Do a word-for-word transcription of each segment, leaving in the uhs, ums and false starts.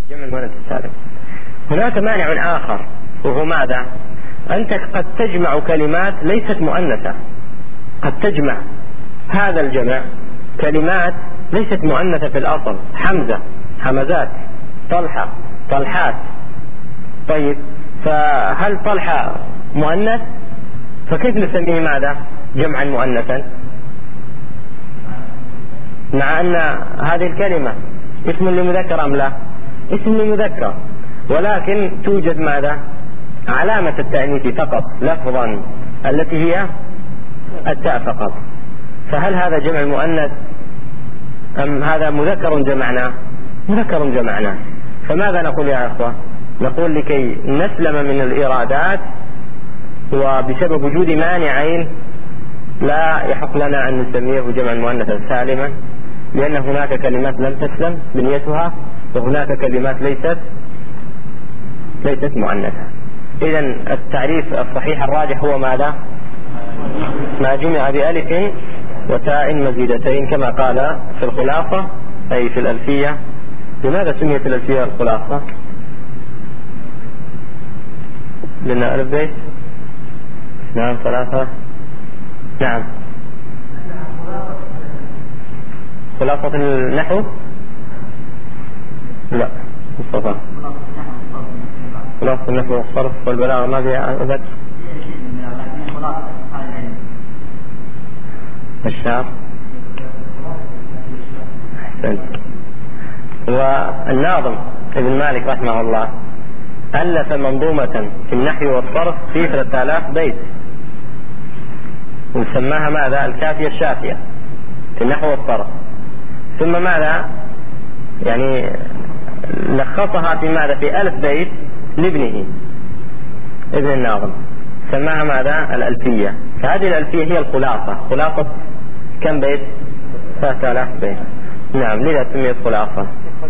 جمع المؤنث السالم. هناك مانع آخر وهو ماذا؟ أنت قد تجمع كلمات ليست مؤنثة، قد تجمع هذا الجمع كلمات ليست مؤنثة في الأصل، حمزة، حمزات، طلحة، طلحات. طيب فهل طلحة مؤنث؟ فكيف نسميه ماذا؟ جمعا مؤنثا، مع أن هذه الكلمة اسم لمذكر أم لا؟ اسم لمذكر، ولكن توجد ماذا؟ علامة التأنيث فقط لفظا التي هي التاء فقط. فهل هذا جمع مؤنث أم هذا مذكر جمعنا؟ مذكر جمعنا. فماذا نقول يا أخوة؟ نقول لكي نسلم من الإرادات وبسبب وجود مانعين لا يحق لنا أن نسميه جمعا مؤنثا سالما، لأن هناك كلمات لم تسلم بنيتها وهناك كلمات ليست ليست مؤنثة. إذن التعريف الصحيح الراجح هو ماذا؟ ما جمع بألف وتاء مزيدتين كما قال في الخلاصة أي في الألفية. لماذا سميت الألفية الخلاصة؟ لأن ألف بيت نعم ثلاثة نعم خلاصة النحو لا مصطفى خلاصة النحو والصرف والبلاغة ما فيها أبد الشعر أحسن. والناظم ابن مالك رحمه الله ألف منظومة في النحو والصرف في ثلاثة آلاف بيت وسماها ماذا؟ الكافية الشافية في النحو والصرف. ثم ماذا؟ يعني لخصها في ماذا؟ في ألف بيت لابنه ابن الناظم سماها ماذا؟ الألفية. فهذه الألفية هي الخلاصة. خلاصة كم بيت؟ ثلاثة آلاف بيت. نعم لذا سميت خلاصة.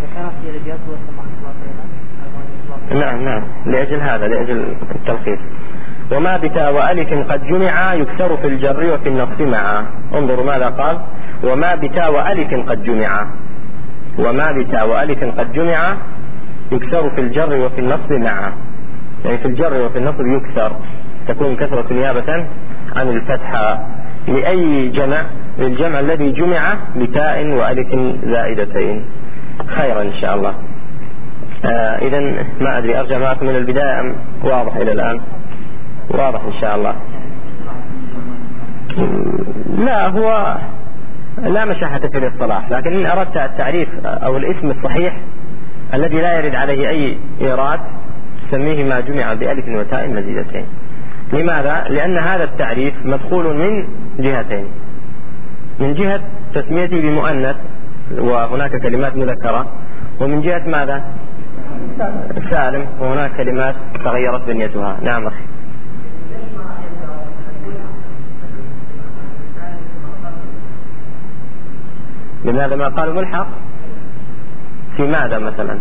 نعم نعم لأجل هذا لأجل التلخيص. وما بتاء وألف قد جمع يكسر في الجر وفي النصب معا. انظروا ماذا قال؟ وما بتاء وألف قد جمع. وما بتاء وألف قد جمع يكسر في الجر وفي النصب معا. يعني في الجر وفي النصب يكسر، تكون كثرة نيابة عن الفتحة. لأي جمع؟ للجمع الذي جمع بتاء وألف زائدتين. خيرا إن شاء الله. آه إذن ما أدري أرجع معكم من البداية أم واضح إلى الآن؟ واضح إن شاء الله. لا هو لا مشاحة في الاصطلاح، لكن إن أردت التعريف أو الاسم الصحيح الذي لا يرد عليه أي إيراد سميه ما جمع بألف وتاء مزيدتين. لماذا؟ لأن هذا التعريف مدخول من جهتين، من جهة تسميته بمؤنث وهناك كلمات مذكرة، ومن جهة ماذا؟ سالم وهناك كلمات تغيرت بنيتها. نعم أخي. لماذا ما قالوا ملحق؟ في ماذا مثلا؟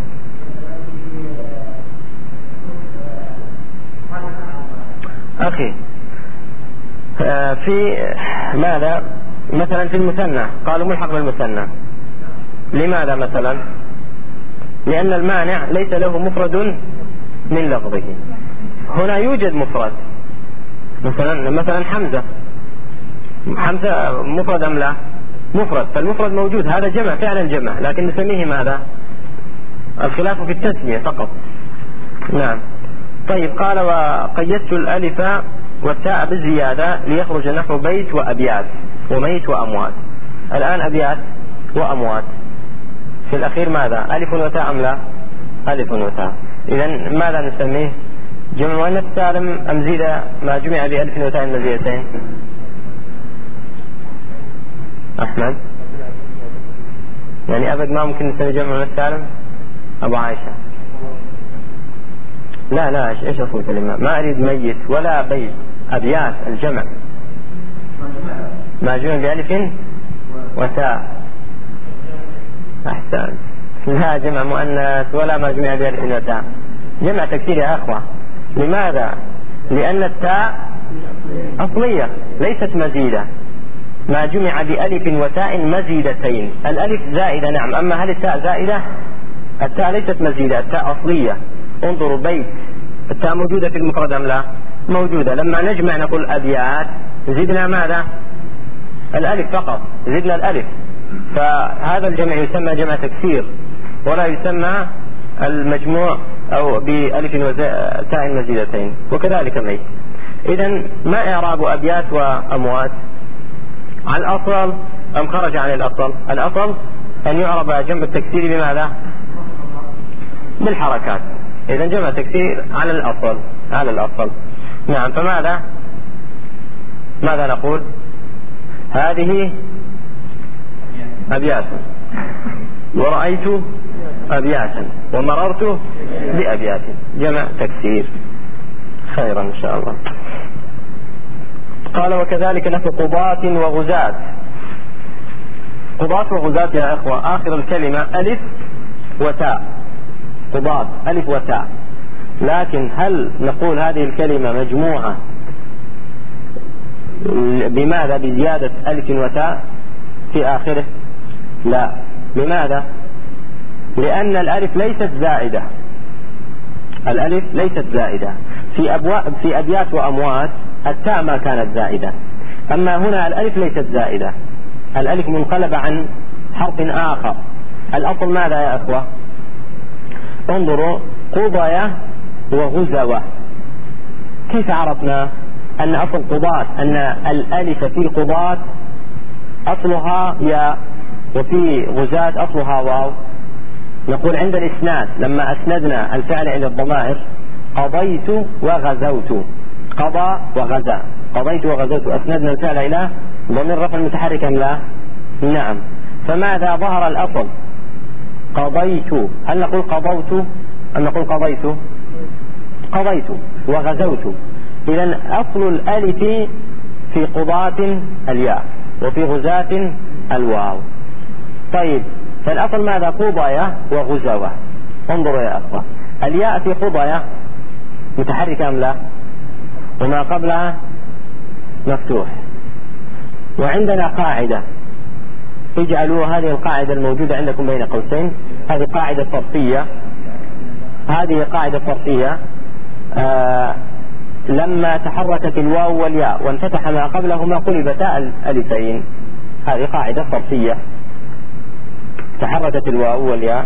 أخي آه في ماذا؟ مثلا في المثنى قالوا ملحق بالمثنى. لماذا مثلا؟ لأن المانع ليس له مفرد من لفظه. هنا يوجد مفرد مثلا مثلا حمزة. حمزة مفرد أم لا؟ مفرد. فالمفرد موجود، هذا جمع فعلا جمع، لكن نسميه ماذا؟ الخلاف في التسمية فقط. نعم. طيب قال وقيدت الألف والتاء بالزيادة ليخرج نحو بيت وأبيات وميت وأموات. الآن أبيات وأموات، في الأخير ماذا؟ ألف وتاء أم لا؟ ألف وتاء. إذن ماذا نسميه؟ جمع مؤنث سالم أم زيد ما جمع بألف وتاء مزيدتين؟ أحمد يعني أبد ما ممكن نسمي جمع مؤنث سالم؟ أبو عائشة لا لا إيش أصل كلمة؟ ما أريد ميت ولا بيت، أبيات الجمع ما جمع بألف وتاء. أحسن. لا جمع مؤنث ولا ما جمع بألف وتاء، جمع تكسير يا أخوة. لماذا؟ لأن التاء أصلية ليست مزيدة. ما جمع بألف وتاء مزيدتين. الألف زائدة نعم، أما هل التاء زائدة؟ التاء ليست مزيدة، التاء أصلية. انظروا بيت، التاء موجودة في المفرد أم لا؟ موجودة. لما نجمع نقول أبيات زدنا ماذا؟ الألف فقط، زدنا الألف. فهذا الجمع يسمى جمع تكسير ولا يسمى المجموع أو بألف وتاء مزيدتين، وكذلك ميت. إذن ما إعراب أبيات وأموات؟ على الأصل أم خرج عن الأصل؟ الأصل أن يعرب جمع التكسير بماذا؟ بالحركات. إذن جمع تكسير على الأصل، على الأصل. نعم. فماذا ماذا نقول؟ هذه أبيات، ورأيت أبياتا، ومررت بأبيات، جمع تكسير. خيرا إن شاء الله. قال وكذلك نحو قضاة وغزاة. قضاة وغزاة يا إخوة آخر الكلمة ألف وتاء، قضاة ألف وتاء. لكن هل نقول هذه الكلمة مجموعة بماذا؟ بزيادة ألف وتاء في آخره؟ لا. لماذا؟ لأن الألف ليست زائدة، الألف ليست زائدة. في أبواب في أبيات وأموات التاء ما كانت زائدة، أما هنا الألف ليست زائدة، الألف منقلب عن حرف آخر. الأصل ماذا يا أخوة؟ انظروا قضايا وغزوة. كيف عرفنا أن أصل قضاة أن الألف في قضاة أصلها ياء وفي غزاة أصلها واو؟ نقول عند الإسناد لما أسندنا الفعل إلى الضمائر قضيت وغزوت، قضى وغزا، قضيت وغزوت، أسندنا الفعل إلى ضمير رفع المتحرك أم لا؟ نعم. فماذا ظهر الأصل؟ قضيت. هل نقول قضوت أم نقول قضيت؟ قضيت وغزوت. إذن أصل الألف في قضاة الياء وفي غزاة الواو. طيب فالأصل ماذا؟ قضايا وغزوة. انظروا يا أخوة، الياء في قضايا متحركة أم لا؟ وما قبلها مفتوح. وعندنا قاعدة، اجعلوا هذه القاعدة الموجودة عندكم بين قوسين، هذه قاعدة صرفية، هذه قاعدة صرفية. آه لما تحركت الواو والياء وانفتح ما قبلهما قلبتا الألفين، هذه قاعدة صرفية. تحركت الواو والياء،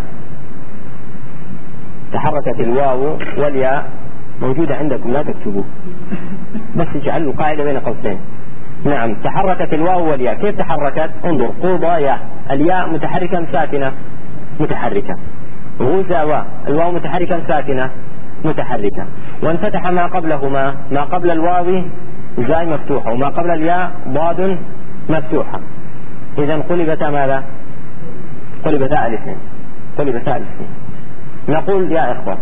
تحركت الواو والياء موجودة عندكم لا تكتبوا، بس اجعلوا قاعدة بين قوسين. نعم. تحركت الواو والياء. كيف تحركت؟ انظر قضايا، الياء متحركة ساكنة متحركة، غزاوة الواو متحركة ساكنة متحركة، وانفتح ما قبلهما، ما قبل الواو زاي مفتوحة وما قبل الياء ضاد مفتوحة. إذن قلبتا ماذا؟ قلبتا ألفين، قلبتا ألفين. نقول يا إخوة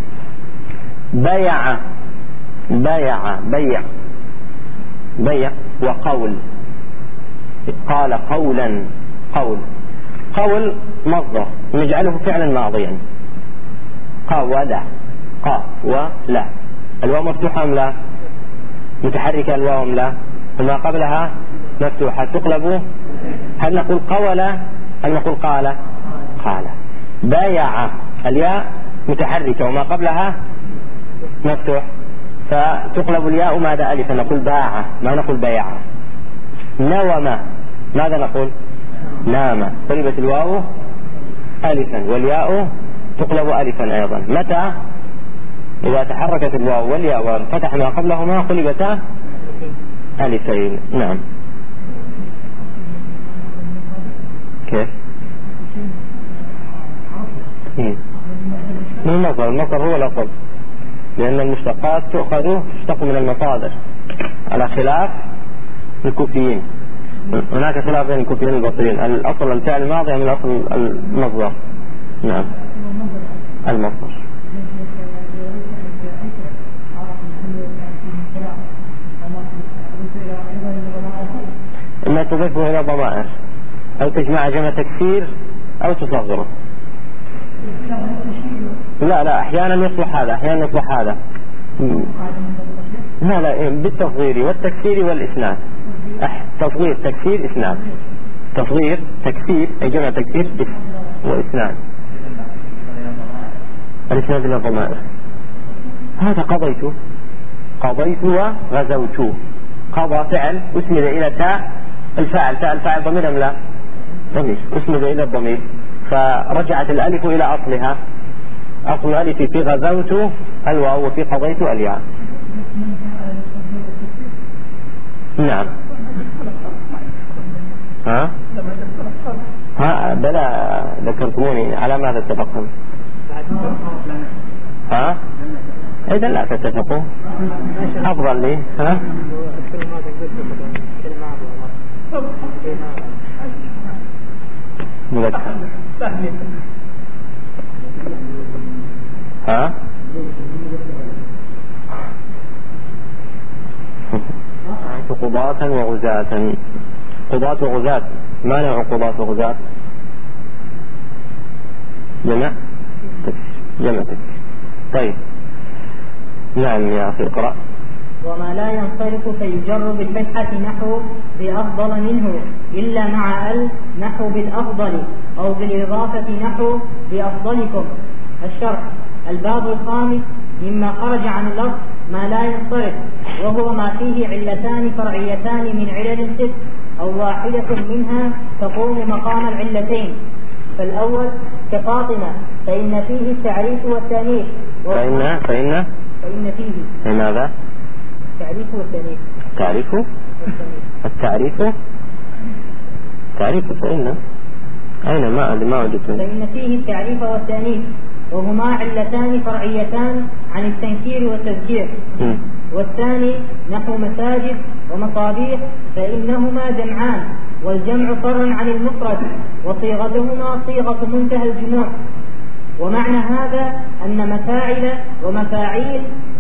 بيع، بيع بيع بيع وقول، قال قولا، قول، قول مصدر نجعله فعلا ماضيا، قول، قا ولا، الواو مفتوحة أم لا؟ متحركة الواو أم لا؟ وما قبلها مفتوحة تقلب. هل نقول قول؟ هل نقول قال؟ قال. بايع الياء متحركة وما قبلها مفتوح، فتقلب الياء ماذا؟ ألفا، نقول باع، ما نقول بيع. نوم، ماذا نقول؟ نام، قلبت الواو ألفا والياء تقلب ألفا أيضا. متى؟ إذا تحركت الواو والياء وفتح ما قبلهما قلبتا ألفين. نعم. كيف؟ من المصدر، المصدر هو الأصل، لأن المشتقات تؤخذ تشتق من المصادر على خلاف الكوفيين. هناك خلاف بين الكوفيين والبصريين، الأصل الفعل الماضي من الأصل المصدر. نعم المصدر. إما تضيفه إلى ضمائر أو تجمع جمع تكسير أو تصغره. لا لا أحيانا يصلح هذا، أحيانا يصلح هذا. لا لا بالتصغير والتكسير والإسناد. تصغير تكسير إسناد، تصغير تكسير أي جمع تكسير وإسناد. الإسناد إلى الضمائر. هذا قضيت قضيت وغزوت، قضى فعل أسند إلى تاء الفاعل، تاء الفاعل ضمير أم لا؟ ضمير، أسند إلى الضمير، فرجعت الألف إلى أصلها، أصل الألف في غزوت الواو وفي قضيت الياء. نعم. ها؟ ها بلا ذكرتموني على ماذا اتفقتم؟ ها؟ إذا لا تتفقوا أفضل لي. ها؟ مذكر. ها؟ قضاة وغزاة. قضاة وغزاة، ما نوع قضاة وغزاة؟ جمع جمع. طيب نعم يا أخي اقرأ. وما لا ينصرف فيجر بالفتحة نحو بأفضل منه إلا مع ال نحو بالأفضل، أو بالإضافة نحو بأفضلكم. الشرح: الباب الخامس مما خرج عن اللفظ ما لا ينصرف، وهو ما فيه علتان فرعيتان من علل ست أو واحدة منها تقوم مقام العلتين. فالأول كفاطمة فإن فيه التعريف والتانيث. فإن فإن فإن فيه لماذا؟ التعريف والتانيث. التعريف التعريف تعريف فإن أين ما ما وجدته؟ فإن فيه التعريف والتانيث، وهما علتان فرعيتان عن التنكير والتذكير. م. والثاني نحو مساجد ومصابيح فإنهما جمعان، والجمع فرع عن المفرد، وصيغتهما صيغة منتهى الجموع. ومعنى هذا أن مفاعل ومفاعيل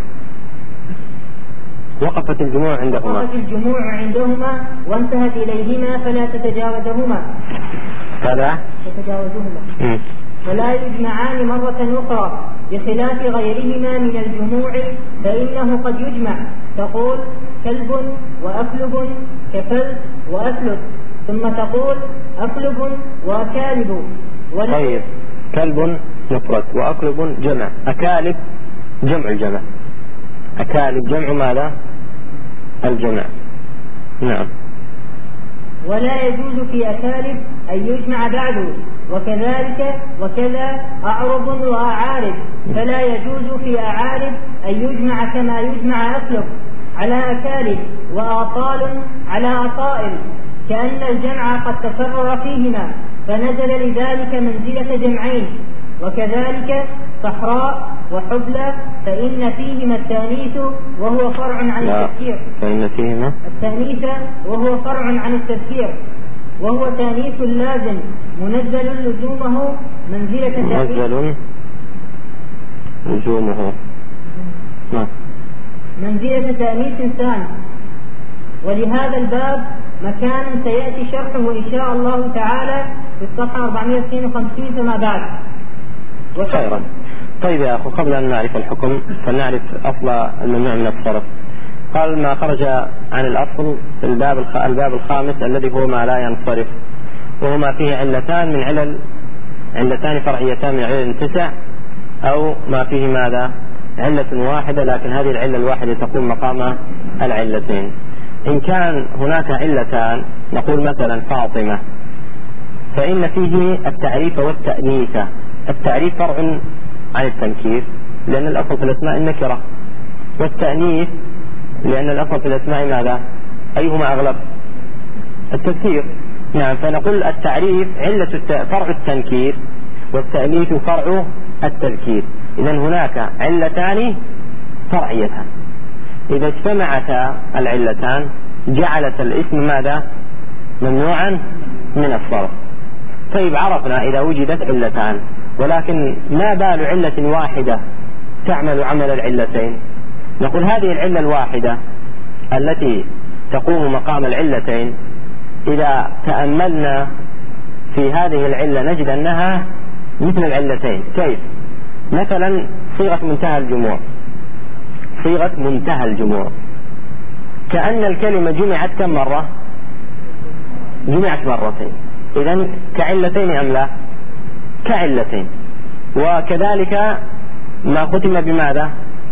وقفت الجموع عندهما وقفت الجموع عندهما وانتهت إليهما فلا تتجاوزهما فلا تتجاوزهما ولا يجمعان مرة أخرى، بخلاف غيرهما من الجموع فإنه قد يجمع. تقول كلب وأكلب كفلب وأكلب، ثم تقول أكلب وأكالب. طيب كلب مفرد وأكلب جمع، أكالب جمع الجمع، أكالب جمع ماذا؟ الجمع. نعم. ولا يجوز في أكالب أن يجمع بعده، وكذلك وكذا أعرب وأعارب، فلا يجوز في أعارب أن يجمع كما يجمع أكلب على أكالب، وآطال على أطائل، كأن الجمع قد تكرر فيهما فنزل لذلك منزلة جمعين. وكذلك صحراء وحبلى فإن فيهما التانيث وهو فرع عن التذكير. فإن فيهما التانيث وهو فرع عن التذكير، وهو تانيث لازم منزل لزومه منزلة منزل لزومه منزلة تانيث ثاني. ولهذا الباب مكان سيأتي شرحه إن شاء الله تعالى في الصفحة أربعمائة واثنين وخمسين فما بعد. خيرا. طيب يا أخو، قبل أن نعرف الحكم فلنعرف أصل الممنوع من الصرف. قال ما خرج عن الأصل في الباب الباب الخامس الذي هو ما لا ينصرف، وهما فيه علتان من علل علتان فرعيتان من علل تسع، أو ما فيه ماذا؟ علة واحدة، لكن هذه العلة الواحدة تقوم مقام العلتين. إن كان هناك علتان نقول مثلا فاطمة، فإن فيه التعريف والتأنيث. التعريف فرع عن التنكير لأن الأصل في الأسماء النكرة، والتأنيث لأن الأصل في الأسماء ماذا؟ أيهما أغلب؟ التذكير. نعم. فنقول التعريف علة فرع التنكير، والتأنيث فرع التذكير. إذن هناك علتان فرعيتان، إذا اجتمعتا العلتان جعلت الاسم ماذا؟ ممنوعا من الصرف. طيب عرفنا إذا وجدت علتان، ولكن ما بال علة واحدة تعمل عمل العلتين؟ نقول هذه العلة الواحدة التي تقوم مقام العلتين إذا تأملنا في هذه العلة نجد أنها مثل العلتين. كيف؟ مثلا صيغة منتهى الجموع، صيغة منتهى الجموع كأن الكلمة جمعت كم مرة؟ جمعت مرتين، إذن كعلتين أم لا؟ كعلتين. وكذلك ما ختم بماذا؟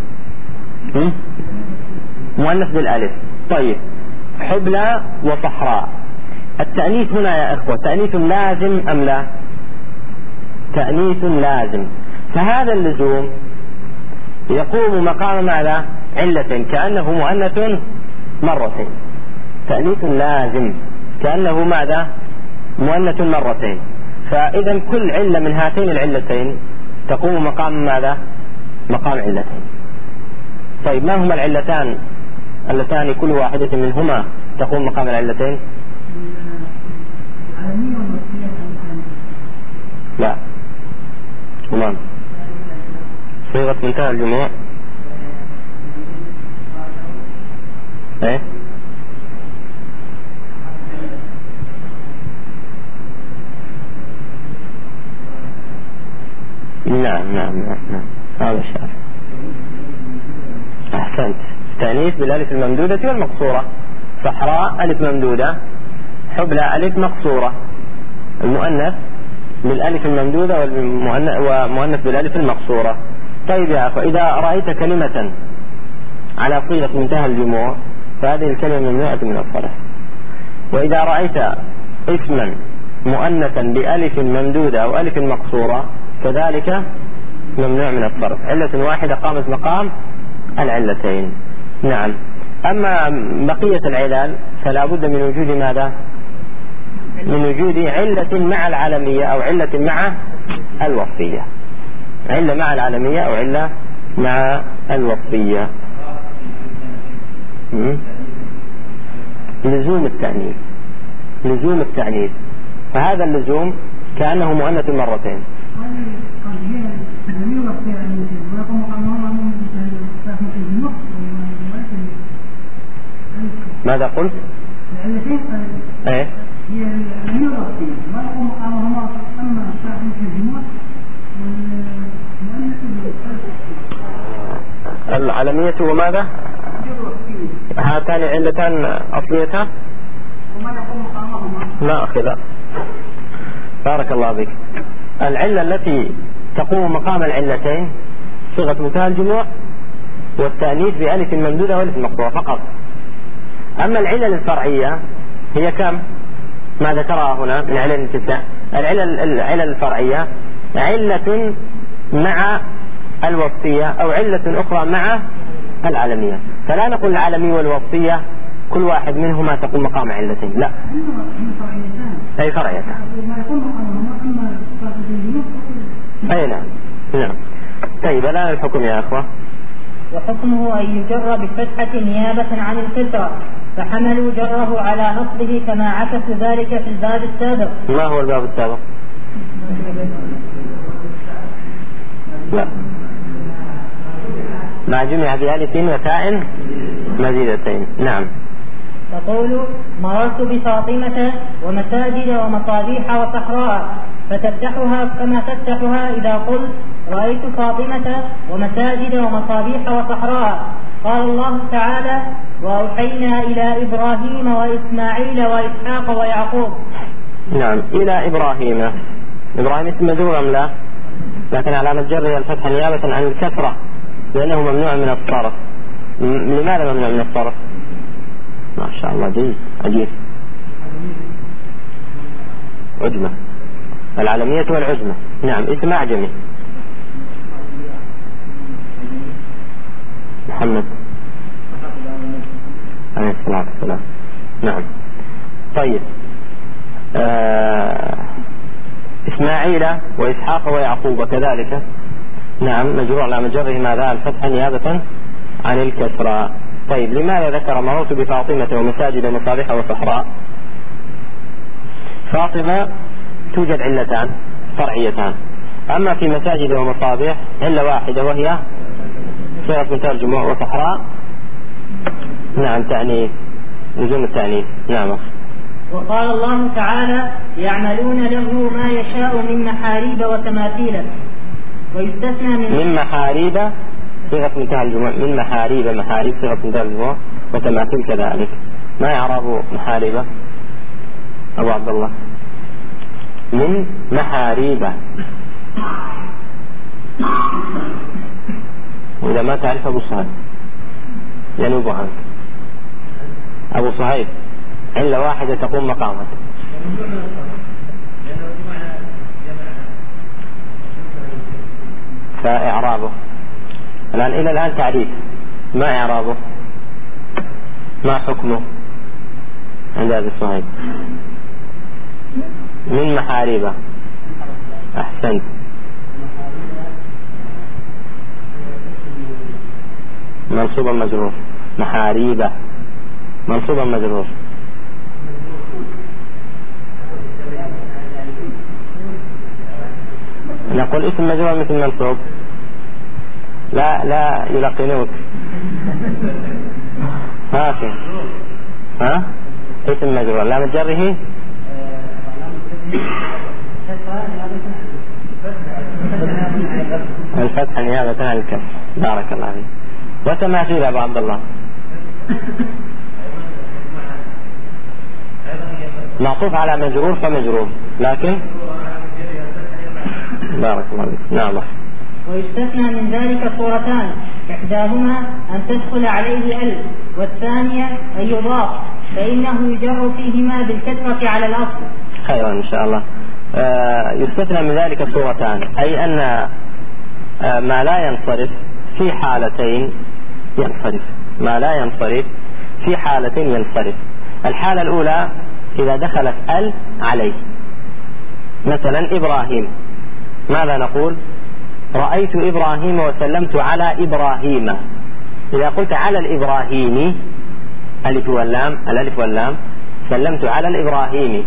مؤنث بالالف. طيب حبلى وصحراء، التأنيث هنا يا إخوة تأنيث لازم أم لا؟ تأنيث لازم، فهذا اللزوم يقوم مقام ماذا؟ علة، كأنه مؤنث مرتين. تأنيث لازم كأنه ماذا؟ مؤنث مرتين. فإذا كل علة من هاتين العلتين تقوم مقام ماذا؟ مقام علتين. طيب ما هما العلتان اللتان كل واحدة منهما تقوم مقام العلتين؟ لا تمام. صيغة منتهى الجموع ايه؟ نعم نعم نعم نعم هذا الشيء. أحسنت. تأنيث بالألف الممدودة والمقصورة. صحراء ألف ممدودة، حبلى ألف مقصورة، المؤنث بالألف الممدودة ومؤنث بالألف المقصورة. طيب يا أخوة، إذا رأيت كلمة على صيغة منتهى الجموع فهذه الكلمة ممنوعة من الصرف، وإذا رأيت اسما مؤنثا بألف ممدودة أو ألف مقصورة كذلك ممنوع من الصرف. علة واحدة قامت مقام العلتين. نعم. أما بقية العلل فلا بد من وجود ماذا؟ من وجود علة مع العالمية أو علة مع الوصفية. علة مع العالمية أو علة مع الوصفية. لزوم التأنيث، لزوم التأنيث، فهذا اللزوم كأنه مؤنث مرتين. ماذا قلت؟ ايه؟ العالمية وماذا؟ هاتان علتان أصليتها؟ لا أخي لا، بارك الله بك. العلة التي تقوم مقام العلتين صيغة منتهى الجموع والتأنيث بألف ممدودة وألف مقصورة فقط. أما العلل الفرعية هي كم؟ ما ذكرها هنا من علل التسع. العلل العلل الفرعية علة مع الوصفية أو علة أخرى مع العالمية، فلا نقول العالمية والوصفية كل واحد منهما تقوم مقام علتين، لا، أي فرعيتان. أي نعم نعم. طيب الآن الحكم يا أخوة. وحكمه أن يجر بالفتحة نيابة عن الكسرة، فحملوا جره على أصله كما عكس ذلك في الباب السابق. ما هو الباب السابق؟ لا، مع جمع بألف وتاء مزيدتين. نعم. تقول مررت بفاطمة ومساجد ومصابيح وصحراء، فتفتحها كما تفتحها إذا قلت رأيت فاطمة ومساجد ومصابيح وصحراء. قال الله تعالى وأوحينا إلى إبراهيم وإسماعيل وإسحاق ويعقوب. نعم، إلى إبراهيم. إبراهيم اسم مجرور أم لا؟ لكن علامة جره الفتح نيابة عن الكسرة لأنه ممنوع من الصرف. لماذا ممنوع من الصرف؟ ما شاء الله جيد عجيب. عجمة، العالمية والعجمة. نعم، اسم أعجمي. محمد عليه الصلاة والسلام. نعم. طيب آه إسماعيل وإسحاق ويعقوب كذلك. نعم، مجرور على مجره ماذا؟ الفتح نيابة عن الكسرة. طيب لماذا ذكر مررت بفاطمة ومساجد ومصابيح وصحراء؟ فاطمة توجد علتان فرعيتان، أما في مساجد ومصابيح علة واحدة وهي صيغة منتهى الجموع، وصحراء نعم تأنيث، لزوم التأنيث. نعم. وقال الله تعالى يعملون له ما يشاء من محاريب وتماثيل، ويستثنى من من محاريب صيغة منتهى الجموع، من محاريب، محاريب صيغة منتهى الجموع، وتماثيل كذلك. ما يعرب محاريب أبو عبد الله؟ من محاريب. إذا ما تعرف أبو صهيب ينوب عنك. أبو صهيب علة واحدة تقوم مقامك. فإعرابه الآن إلى الآن تعريف، ما إعرابه؟ ما حكمه عند أبي صهيب؟ من محاريبه. أحسنت. منصوبا مجرور. محاريبه منصوبا مجرور. نقول اسم مجرور مثل منصوب. لا لا يلقنوك. ها في ها اسم مجرور لا متجره الفتح نيابة عن الكسر. بارك الله فيك. وتماثيل يا أبو عبد الله معطوف على مجرور فمجرور لكن بارك الله فيك. نعم. ويستثنى من ذلك صورتان، إحداهما أن تدخل عليه ألف، والثانية أن يضاف، فإنه يجر فيهما بالكثرة على الأصل. خيرا إن شاء الله. آه يستثنى من ذلك صورتان، أي أن آه ما لا ينصرف في حالتين ينصرف، ما لا ينصرف في حالتين ينصرف. الحالة الأولى إذا دخلت ال عليه، مثلا إبراهيم، ماذا نقول؟ رأيت إبراهيم وسلمت على إبراهيم. إذا قلت على الإبراهيمي ألف واللام، الألف واللام، سلمت على الإبراهيمي،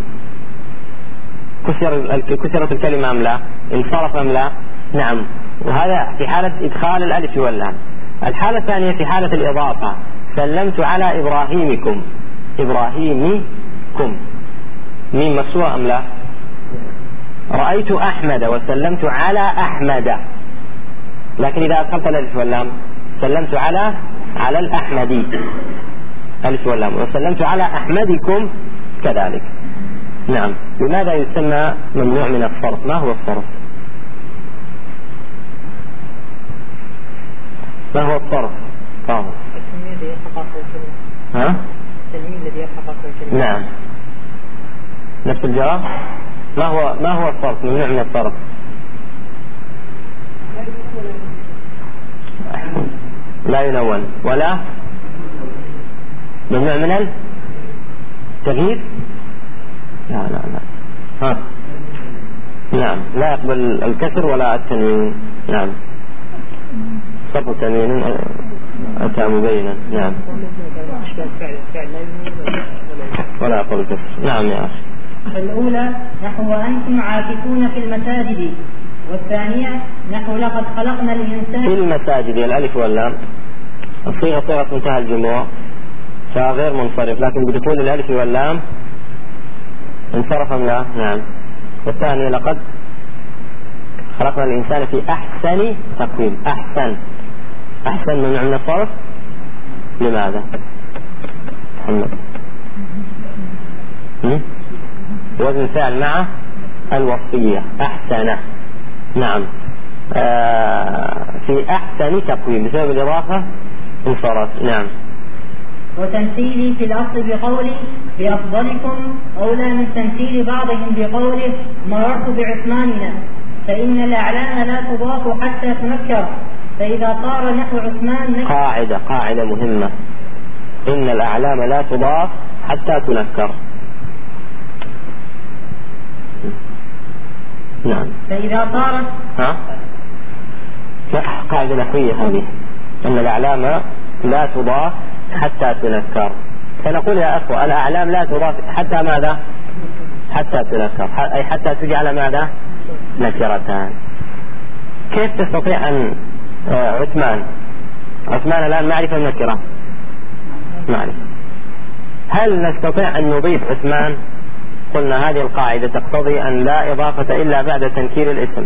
كسر كسرت الكلمة أم لا؟ انصرف أم لا؟ نعم. وهذا في حالة إدخال الألف واللام. الحالة الثانية في حالة الإضافة، سلمت على إبراهيمكم، إبراهيمكم، مين مكسورة أم لا؟ رأيت أحمد وسلمت على أحمد، لكن إذا أدخلت الألف واللام سلمت على على الأحمدي، ألف واللام، وسلمت على أحمدكم كذلك. نعم. لماذا يسمى ممنوع من الصرف؟ ما هو الصرف؟ ما هو الصرف؟ طبعا. ها؟ نعم. نفس الجواب. ما هو ما هو الصرف؟ ممنوع من الصرف. لا ينون ولا ممنوع من التغيير. لا لا لا. ها. نعم. لا يقبل الكسر ولا التنوين. نعم. صرف التنوين أتى مبينا. نعم. ولا يقبل الكسر. نعم يا أخي. الأولى نحو وأنتم عاكفون في المساجد، والثانية نحو لقد خلقنا الإنسان في المساجد. الألف واللام الصيغة صيغة منتهى الجموع فغير منصرف، لكن بدخول الألف واللام انصرف أم لا؟ نعم. والثانية لقد خلقنا الإنسان في أحسن تقويم. أحسن أحسن ممنوع من الصرف. لماذا؟ محمد. وزن فعل مع الوصفية أحسن. نعم. آه في أحسن تقويم بسبب الإضافة انصرف. نعم. وتمثيلي في الأصل بقولي بأفضلكم أولى من تمثيل بعضهم بقوله مررت بعثماننا، فإن الأعلام لا تضاف حتى تنكر، فإذا صار نحو عثمان. قاعدة قاعدة مهمة، إن الأعلام لا تضاف حتى تنكر. نعم. فإذا صارت ها؟ قاعدة نحوية هذه، أن الأعلام لا تضاف حتى تنكر. فنقول يا أخوة الأعلام لا تضاف حتى ماذا؟ حتى تنكر، أي حتى تجعل ماذا؟ نكرتان. كيف تستطيع أن عثمان عثمان الآن معرفة نكرة؟ معرفة. هل نستطيع أن نضيف عثمان؟ قلنا هذه القاعدة تقتضي أن لا إضافة إلا بعد تنكير الاسم.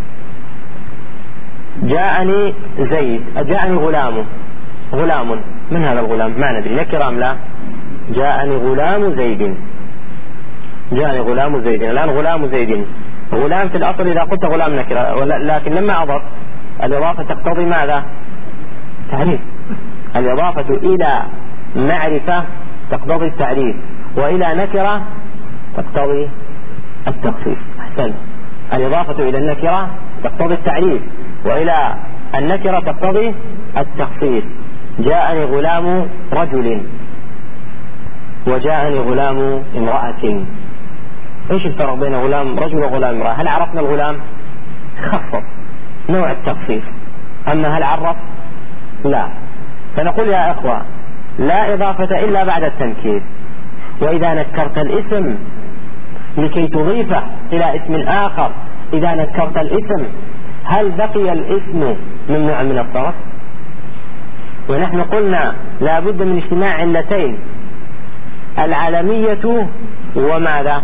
جاءني زيد، جاءني غلام، غلام، من هذا الغلام؟ ما ندري، نكرة أم لا؟ جاءني غلام زيد، جاءني غلام زيد. الآن غلام زيد، غلام في الأصل إذا قلت غلام نكرة، لكن لما أضف الإضافة تقتضي ماذا؟ تعريف. الإضافة إلى معرفة تقتضي التعريف، وإلى نكرة تقتضي التخفيف. أحسن. الإضافة إلى النكرة تقتضي التعريف، وإلى النكرة تقتضي التخفيف. جاءني غلام رجل وجاءني غلام امرأة. ايش الفرق بين غلام رجل وغلام امرأة؟ هل عرفنا الغلام؟ خفف، نوع التخفيف. أما هل عرف؟ لا. فنقول يا أخوة لا إضافة إلا بعد التنكير. وإذا نكرت الاسم لكي تضيفه إلى اسم آخر، إذا نكرت الاسم هل بقي الاسم ممنوع من الصرف؟ ونحن قلنا لا بد من اجتماع علتين، العلمية وماذا؟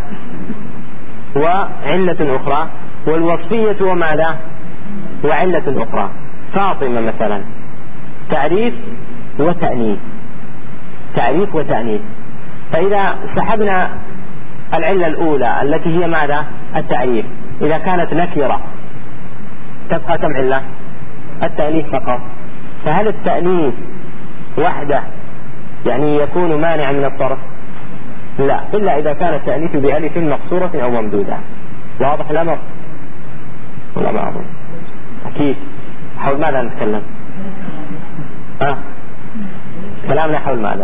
وعلة أخرى، والوصفية وماذا؟ وعلة أخرى. فاطمة مثلا تعريف وتأنيث، تعريف وتأنيث. فإذا سحبنا العلة الأولى التي هي ماذا؟ التعريف، إذا كانت نكرة تبقى كم علة؟ التأنيث فقط. فهل التأنيث وحده يعني يكون مانعا من الصرف؟ لا، إلا إذا كان التأنيث بألف مقصورة أو ممدودة. واضح الأمر ولا ما أظن؟ أكيد. حول ماذا نتكلم؟ ها؟ كلامنا حول ماذا؟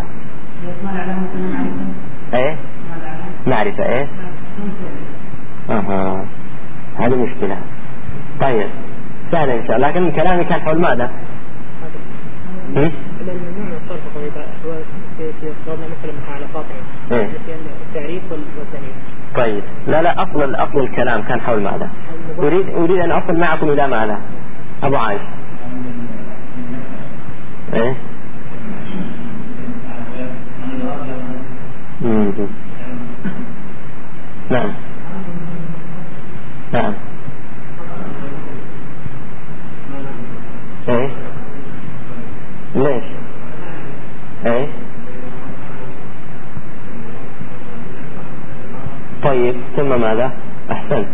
ايه؟ معرفة ايه؟ اها هذه مشكلة. طيب سهل ان شاء الله، لكن كلامي كان حول ماذا؟ هم؟ إيه؟ طيب لا لا أصل أصل الكلام كان حول ماذا؟ أريد أريد أن أصل معكم إلى ماذا؟ أبو عايش. إيه؟ مم. نعم نعم. إيه؟ ليش؟ إيه؟ طيب ثم ماذا؟ أحسن.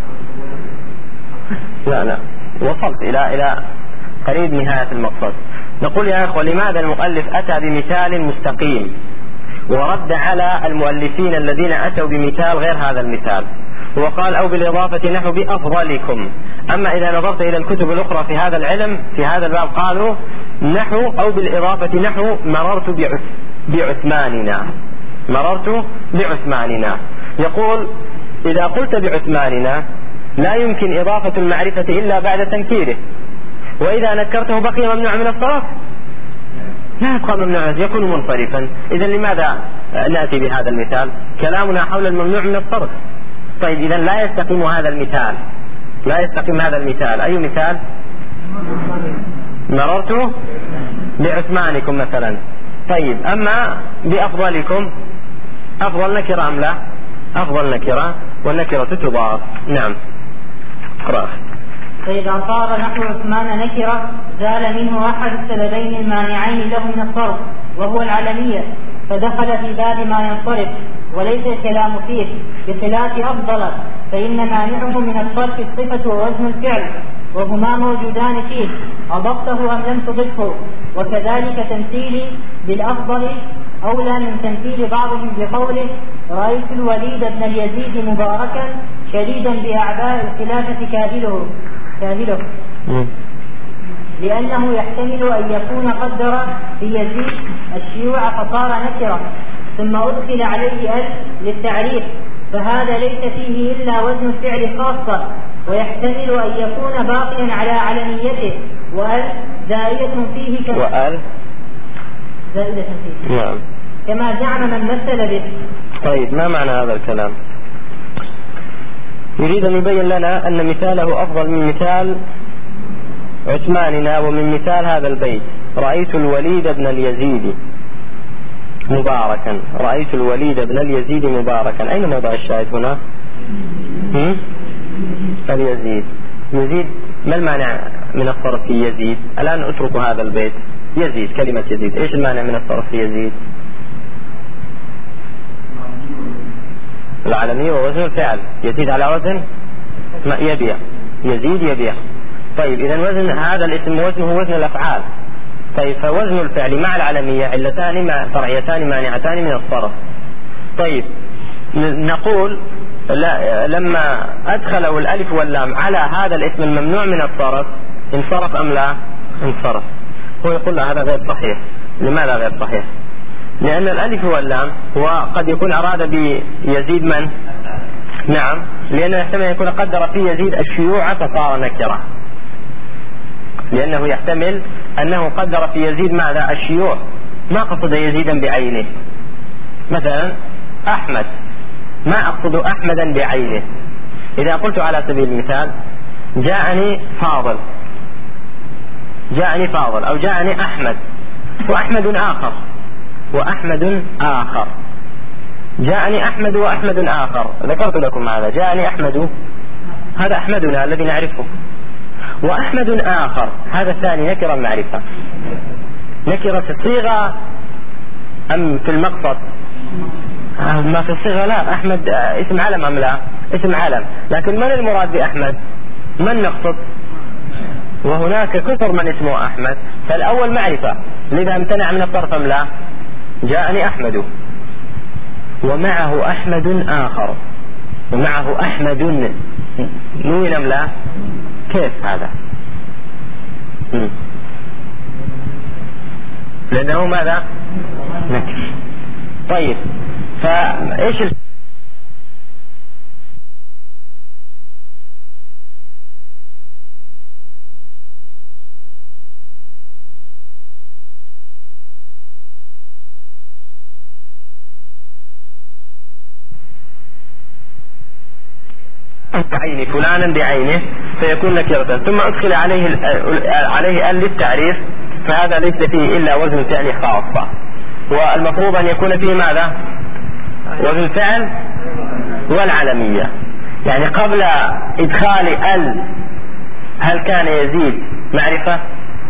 لا لا وصلت إلى إلى قريب نهاية المقصد. نقول يا أخوة لماذا المؤلف أتى بمثال مستقيم ورد على المؤلفين الذين أتوا بمثال غير هذا المثال، وقال أو بالإضافة نحو بأفضلكم. أما إذا نظرت إلى الكتب الأخرى في هذا العلم في هذا الباب قالوا نحو أو بالإضافة نحو مررت بعثماننا، مررت بعثماننا. يقول إذا قلت بعثماننا لا يمكن إضافة المعرفة إلا بعد تنكيره، وإذا نكرته بقي ممنوع من الصرف؟ لا يبقى ممنوع، يكون منصرفا. إذا لماذا نأتي بهذا المثال؟ كلامنا حول الممنوع من الصرف. طيب إذا لا يستقيم هذا المثال، لا يستقيم هذا المثال. أي مثال؟ مررت بعثمانكم مثلا. طيب أما بأفضلكم، أفضل نكرة أم لا؟ أفضل نكرة، والنكرة تضاف. نعم اقرأ. فإذا صار نحو عثمان نكرة زال منه أحد السببين المانعين له من الصرف وهو العلمية، فدخل في باب ما ينصرف وليس الكلام فيه، بخلاف أفضل فإن مانعه من الصرف الصفة ووزن الفعل وهما موجودان فيه أضفته أم لم تضفه. وكذلك تمثيلي بالأفضل أولى من تمثيل بعضهم بقوله رأيت الوليد بن اليزيد مباركا شديدا بأعباء الخلافة كاهله كاهله لأنه يحتمل أن يكون قدر في يزيد الشيوع فصار نكرة ثم أدخل عليه ألف للتعريف، فهذا ليس فيه إلا وزن الفعل خاصة، ويحتمل أن يكون باقيا على علنيته، وأل زائدة فيه كما وأل زائدة فيه نعم كما زعم من مثل به. طيب ما معنى هذا الكلام؟ يريد أن يبين لنا أن مثاله أفضل من مثال عثماننا ومن مثال هذا البيت رأيت الوليد بن اليزيد مباركا. رأيت الوليد بن اليزيد مباركا، أين موضع الشاهد هنا؟ هم؟ اليزيد. يزيد ما المانع من الصرف في يزيد؟ الآن اترك هذا البيت. يزيد كلمة يزيد ايش المانع من الصرف في يزيد؟ العالمية ووزن الفعل. يزيد على وزن ما يبيع، يزيد يبيع. طيب إذا وزن هذا الاسم وزنه وزن الأفعال، طيب فوزن الفعل مع العلمية علتان فرعيتان مانعتان من الصرف. طيب نقول لا لما أدخلوا الألف واللام على هذا الاسم الممنوع من الصرف انصرف أم لا؟ انصرف. هو يقول لا هذا غير صحيح. لماذا غير صحيح؟ لأن الألف واللام هو قد يكون أراد بيزيد من؟ نعم، لأنه يحتمل أن يكون قدر في يزيد الشيوع فصار نكرة، لأنه يحتمل أنه قدر في يزيد ماذا؟ الشيوع، ما قصد يزيدا بعينه. مثلا أحمد، ما أقصد أحمدا بعينه. إذا قلت على سبيل المثال جاءني فاضل، جاءني فاضل أو جاءني أحمد وأحمد آخر وأحمد آخر، جاءني أحمد وأحمد آخر، ذكرت لكم هذا، جاءني أحمد هذا أحمدنا الذي نعرفه، وأحمد آخر هذا الثاني نكرة معرفة. نكرة في الصيغة أم في المقصد؟ آه ما في الصيغة لا، أحمد آه اسم علم أم لا؟ اسم علم، لكن من المراد بأحمد؟ من نقصد؟ وهناك كثر من اسمه أحمد، فالأول معرفة لذا امتنع من الصرف أم لا؟ جاءني أحمد ومعه أحمد آخر ومعه أحمد نوين أم لا؟ كيف هذا؟ م. لأنه ماذا؟ نكر. طيب فإيش ال... بعين فلانا بعينه فيكون نكرة، ثم أدخل عليه عليه ال للتعريف، فهذا ليس فيه إلا وزن فعل خاصة، والمفروض أن يكون فيه ماذا؟ وزن فعل والعلمية. يعني قبل إدخال ال هل كان يزيد معرفة؟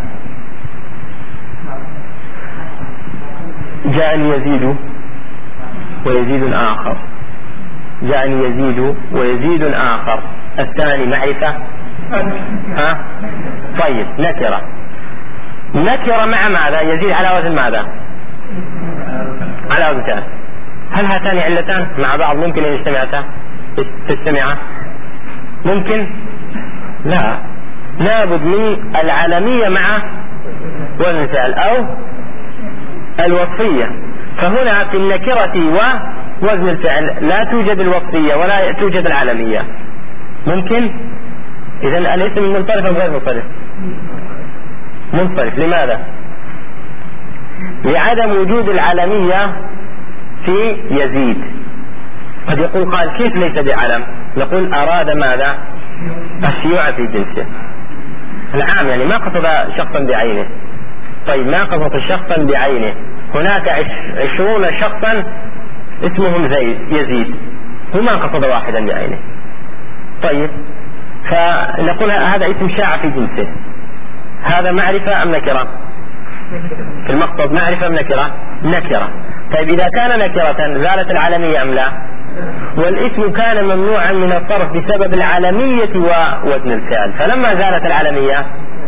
جاءني يزيد ويزيد آخر، جاءني يزيد ويزيد آخر، الثاني معرفة؟ ها؟ طيب نكرة. نكرة مع ماذا؟ يزيد على وزن ماذا؟ على وزن فعل. هل هاتان علتان مع بعض ممكن أن يجتمعتا؟ تجتمعا؟ ممكن؟ لا، لابد من العلمية مع وزن فعل أو الوصفية. فهنا في النكرة ووزن الفعل لا توجد الوصفية ولا توجد العلمية. ممكن؟ إذن الاسم منصرف أو غير منصرف؟ منصرف. لماذا؟ لعدم وجود العلمية في يزيد. قد يقول قال كيف ليس بعلم؟ نقول أراد ماذا؟ الشيوع في جنسه العام، يعني ما قصد شخصا بعينه. طيب ما قصد شخصا بعينه، هناك عشرون شخصا اسمهم زيد يزيد، هو ما قصد واحدا بعينه. طيب فنقول هذا اسم شاع في جنسه، هذا معرفة أم نكرة؟ في المقصد معرفة أم نكرة؟ نكرة. طيب إذا كان نكرة زالت العلمية أم لا؟ والاسم كان ممنوعا من الصرف بسبب العلمية ووزن الفعل، فلما زالت العلمية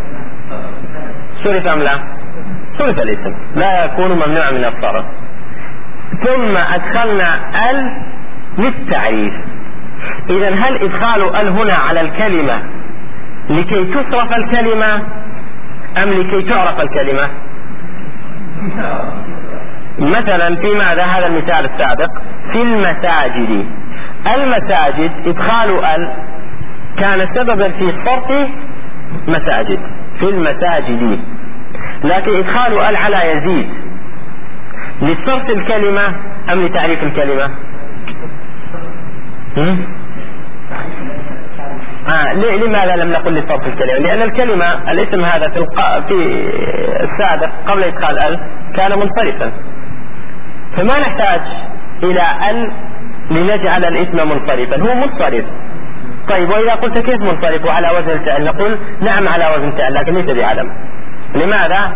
صرف أم لا؟ صرف الاسم، لا يكون ممنوعا من الصرف. ثم أدخلنا ال للتعريف. إذا هل إدخال ال هنا على الكلمة لكي تصرف الكلمة أم لكي تعرف الكلمة؟ مثلا في ماذا؟ هذا المثال السابق في المساجد. المساجد إدخال ال كان سببا في صرف مساجد في المساجد، لكن إدخال ال على يزيد لصرف الكلمة أم لتعريف الكلمة؟ آه لماذا لم نقل لصرف الكلمة؟ لأن الكلمة الاسم هذا في, الق... في السابق قبل إدخال ال كان منصرفا، فما نحتاج إلى ال لنجعل الاسم منصرفا، هو منصرف. طيب وإذا قلت كيف منصرف وعلى وزن الفعل؟ نقول نعم على وزن الفعل لكن ليس بعلم. لماذا؟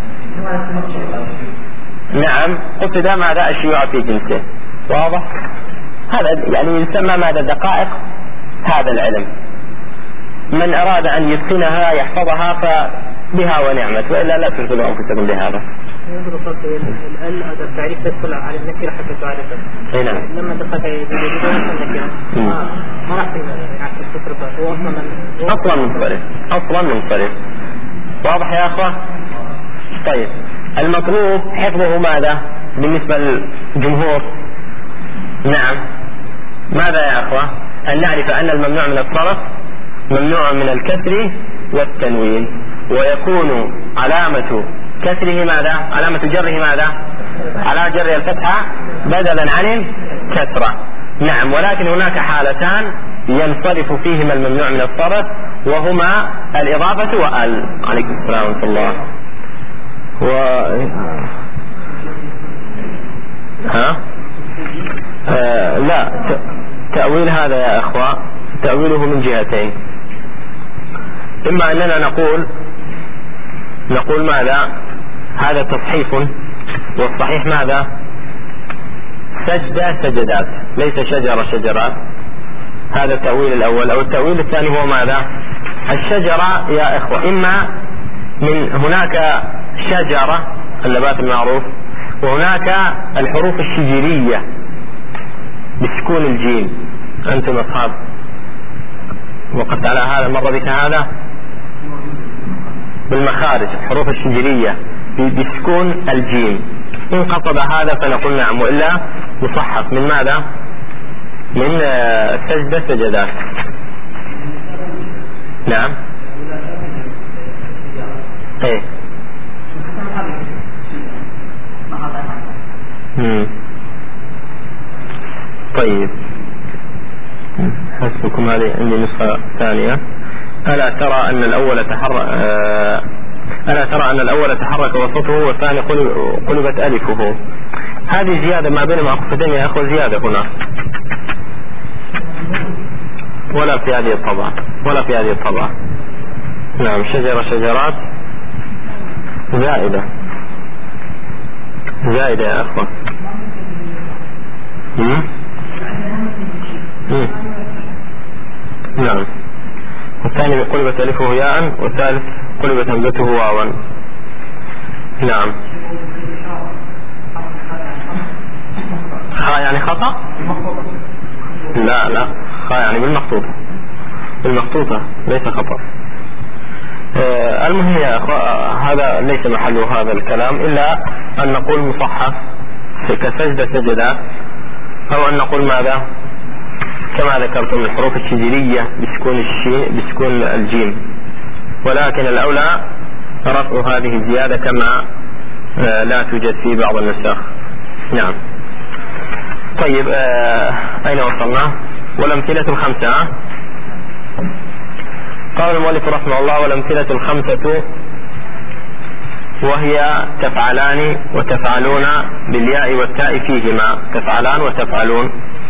نعم قلت ده ماذا؟ الشيوع في جنسه. واضح؟ هذا يعني يسمى ماذا؟ دقائق هذا العلم. من أراد أن يتقنها يحفظها فبها ونعمت، وإلا لا تشغلوا أنفسكم بهذا. ال هذا التعريف تدخل على النكرة حتى تعرفه. أي نعم. لما دخلت في النكرة ما ما راح تصرفه، هو أصلا منصرف، أصلا منصرف. واضح يا أخوة؟ طيب المطلوب حفظه ماذا بالنسبة للجمهور؟ نعم، ماذا يا أخوة؟ أن نعرف أن الممنوع من الصرف ممنوع من الكسر والتنوين، ويكون علامة كسره ماذا؟ علامة جره ماذا؟ على جر الفتحة بدلا عن الكسرة. نعم، ولكن هناك حالتان ينصرف فيهما الممنوع من الصرف، وهما الإضافة وال. عليكم السلام ورحمة الله. و... ها؟ آه لا، ت... تأويل هذا يا أخوة تأويله من جهتين. إما أننا نقول نقول ماذا؟ هذا تصحيف، والصحيح ماذا؟ سجدة سجدات، ليس شجرة شجرات. هذا التأويل الأول. أو التأويل الثاني هو ماذا؟ الشجرة يا إخوة إما من هناك شجرة النبات المعروف، وهناك الحروف الشجرية بسكون الجيم. أنتم أصحاب وقفت على هذا مرة بك هذا بالمخارج، الحروف الشجرية بسكون الجيم. إن قصد هذا فنقول نعم، وإلا مصحف من ماذا؟ من سجدة سجدات. نعم. ايه مم. طيب حسبكم، هذه عندي نسخة ثانية. ألا ترى أن الأول تحرك ألا ترى أن الأول تحرك وسطه والثاني قلبت ألفه. هذه زيادة ما بين معقفتين يا أخوة، زيادة هنا ولا في هذه الطبعة ولا في هذه الطبعة. نعم، شجرة شجرات زائدة زائدة يا أخوة. مم؟ مم. نعم، والثاني قلبت ألفه ياء، والثالث قلبت همزته واوا. نعم. خاء يعني خطأ؟ لا لا، خاء يعني بالمخطوطة، بالمخطوطة ليس خطأ. آه المهم يا أخوة، هذا ليس محله هذا الكلام، إلا أن نقول مصحف كسجدة سجدات، أو أن نقول ماذا؟ كما ذكرتم الحروف الشجرية بسكون الشين بسكون الجيم، ولكن الأولى رفع هذه الزيادة كما آه لا توجد في بعض النسخ. نعم. طيب آه أين وصلنا؟ والأمثلة الخمسة. قال المؤلف رحمه الله: والأمثلة الخمسة وهي تفعلان وتفعلون بالياء والتاء فيهما. تفعلان وتفعلون،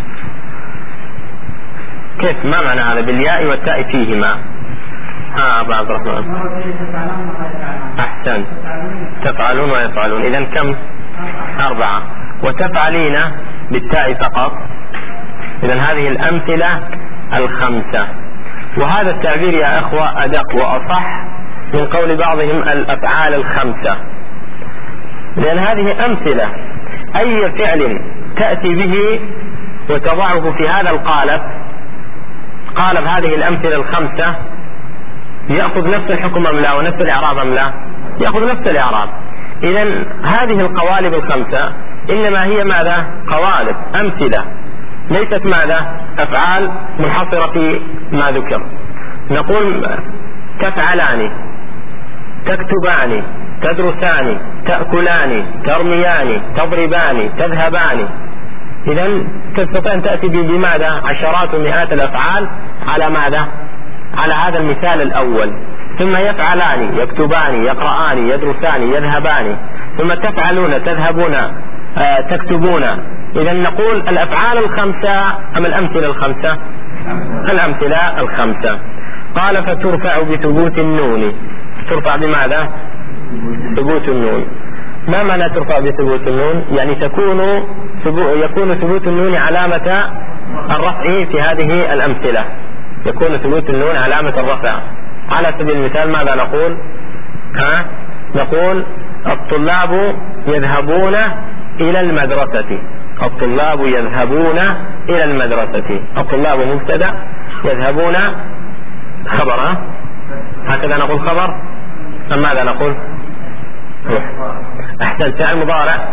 كيف؟ ما معنى هذا بالياء والتاء فيهما؟ ها أبو عبد الرحمن، أحسن. تفعلون ويفعلون، إذن كم؟ أربعة. وتفعلين بالتاء فقط. إذن هذه الأمثلة الخمسة. وهذا التعبير يا أخوة أدق وأصح من قول بعضهم الأفعال الخمسة، لأن هذه أمثلة. أي فعل تأتي به وتضعه في هذا القالب، قالب هذه الأمثلة الخمسة، يأخذ نفس الحكم أم لا، ونفس الإعراب أم لا؟ يأخذ نفس الإعراب. إذن هذه القوالب الخمسة إنما هي ماذا؟ قوالب، أمثلة، ليست ماذا؟ أفعال منحصرة في ما ذكر. نقول تفعلان، تكتبان، تدرسان، تأكلان، ترميان، تضربان، تذهبان. إذن تستطيع أن تأتي بماذا؟ عشرات ومئات الأفعال على ماذا؟ على هذا المثال الأول. ثم يفعلان، يكتبان، يقرآن، يدرسان، يذهبان. ثم تفعلون، تذهبون، آه، تكتبون. إذن نقول الأفعال الخمسة أم الأمثلة الخمسة؟ الأمثلة الخمسة. قال: فترفع بثبوت النون. ترفع بماذا؟ ثبوت النون. ما معنى ترفع بثبوت النون؟ يعني تكون يكون ثبوت النون علامة الرفع في هذه الأمثلة. يكون ثبوت النون علامة الرفع. على سبيل المثال ماذا نقول؟ ها؟ نقول الطلاب يذهبون إلى المدرسة. الطلاب يذهبون إلى المدرسة. الطلاب مبتدأ، يذهبون خبر. هكذا نقول خبر أم ماذا نقول؟ أحسن. فعل مضارع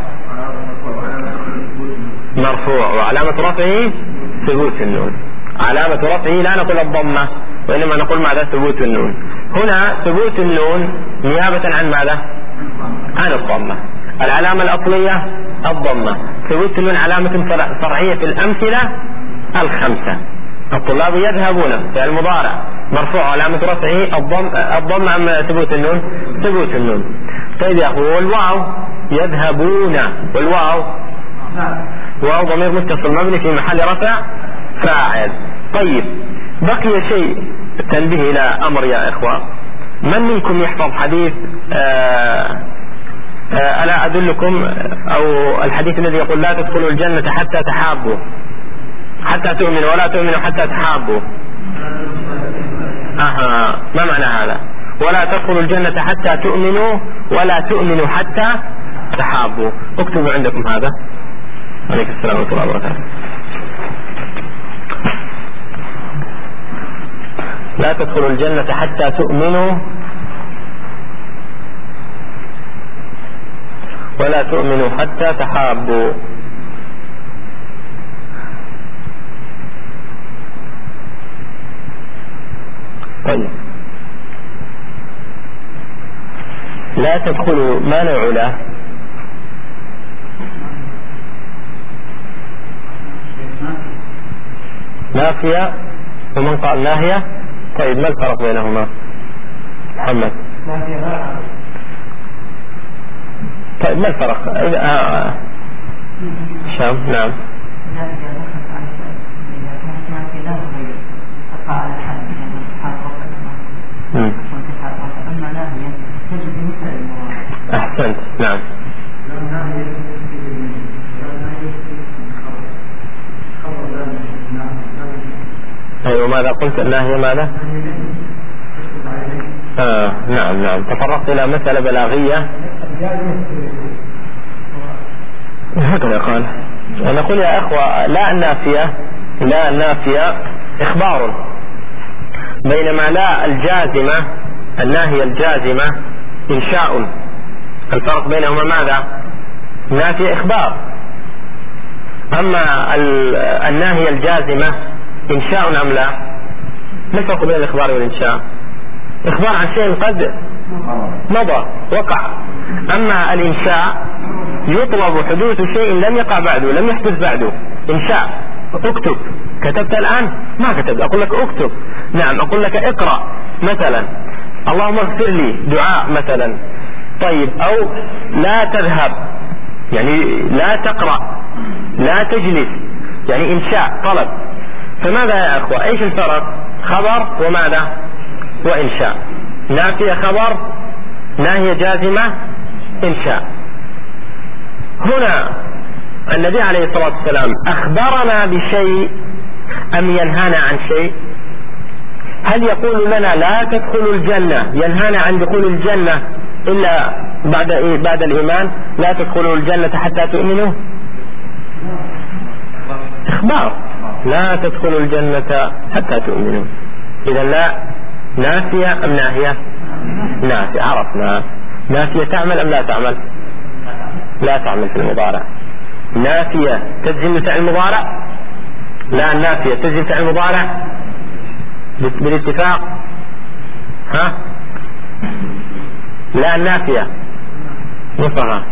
مرفوع وعلامة رفعه ثبوت النون. علامة رفعه لا نقول الضمة وإنما نقول ماذا؟ ثبوت النون. هنا ثبوت النون نيابة عن ماذا؟ عن الضمة. العلامة الأصلية الضمة. ثبوت النون علامة فرعية في الأمثلة الخمسة. الطلاب يذهبون فعل مضارع مرفوع علامة رفعه الضم الضم أم ثبوت النون؟ ثبوت النون. طيب يا أخو والواو يذهبون، والواو واو ضمير متصل مبني في محل رفع فاعل. طيب بقي شيء تنبيه إلى أمر يا إخوة. من منكم يحفظ حديث آآ آآ ألا أدلكم أو الحديث الذي يقول لا تدخلوا الجنة حتى تحابوا، حتى تؤمنوا ولا تؤمنوا حتى تحابوا؟ أها، ما معنى هذا؟ ولا تدخلوا الجنة حتى تؤمنوا ولا تؤمنوا حتى تحابوا. اكتبوا عندكم هذا. عليكم السلام ورحمة الله وبركاته. لا تدخلوا الجنة حتى تؤمنوا ولا تؤمنوا حتى تحابوا. طيب لا تدخلوا ما نوع له؟ نافية ومن قال ناهية. طيب ما الفرق بينهما محمد؟ طيب ما الفرق؟ آه. شام نعم. أحسنت نعم. أيوة ماذا قلت؟ الناهية ماذا؟ آه نعم نعم. تفرقت إلى مسألة بلاغية هكذا قال. نقول يا أخوة لا النافية لا النافية إخبار، بينما لا الجازمة الناهية الجازمة إنشاء. الفرق بينهما ماذا؟ النافية إخبار، أما الناهية الجازمة إنشاء أم لا؟ ما الفرق بين الإخبار والإنشاء؟ إخبار عن شيء قد مضى وقع، أما الإنشاء يطلب حدوث شيء لم يقع بعده لم يحدث بعده. إنشاء اكتب، كتبت الآن؟ ما كتبت، أقول لك اكتب. نعم أقول لك اقرأ مثلا، اللهم اغفر لي دعاء مثلا. طيب أو لا تذهب يعني لا تقرأ، لا تجلس يعني إنشاء طلب. فماذا يا أخوة؟ إيش الفرق؟ خبر وماذا؟ وإنشاء. نافية خبر، ناهية جازمة إنشاء. هنا النبي عليه الصلاة والسلام أخبرنا بشيء أم ينهانا عن شيء؟ هل يقول لنا لا تدخلوا الجنة ينهانا عن دخول الجنة إلا بعد إيه؟ بعد الإيمان؟ لا تدخلوا الجنة حتى تؤمنوا؟ إخبار لا تدخلوا الجنة حتى تؤمنوا. إذا لا نافية أم ناهية؟ نافية. عرفنا نافية تعمل أم لا تعمل؟ لا تعمل في المضارع. نافية تجزم فعل المضارع؟ لا النافية تجزم فعل المضارع بالاتفاق. ها؟ لا النافية نصها.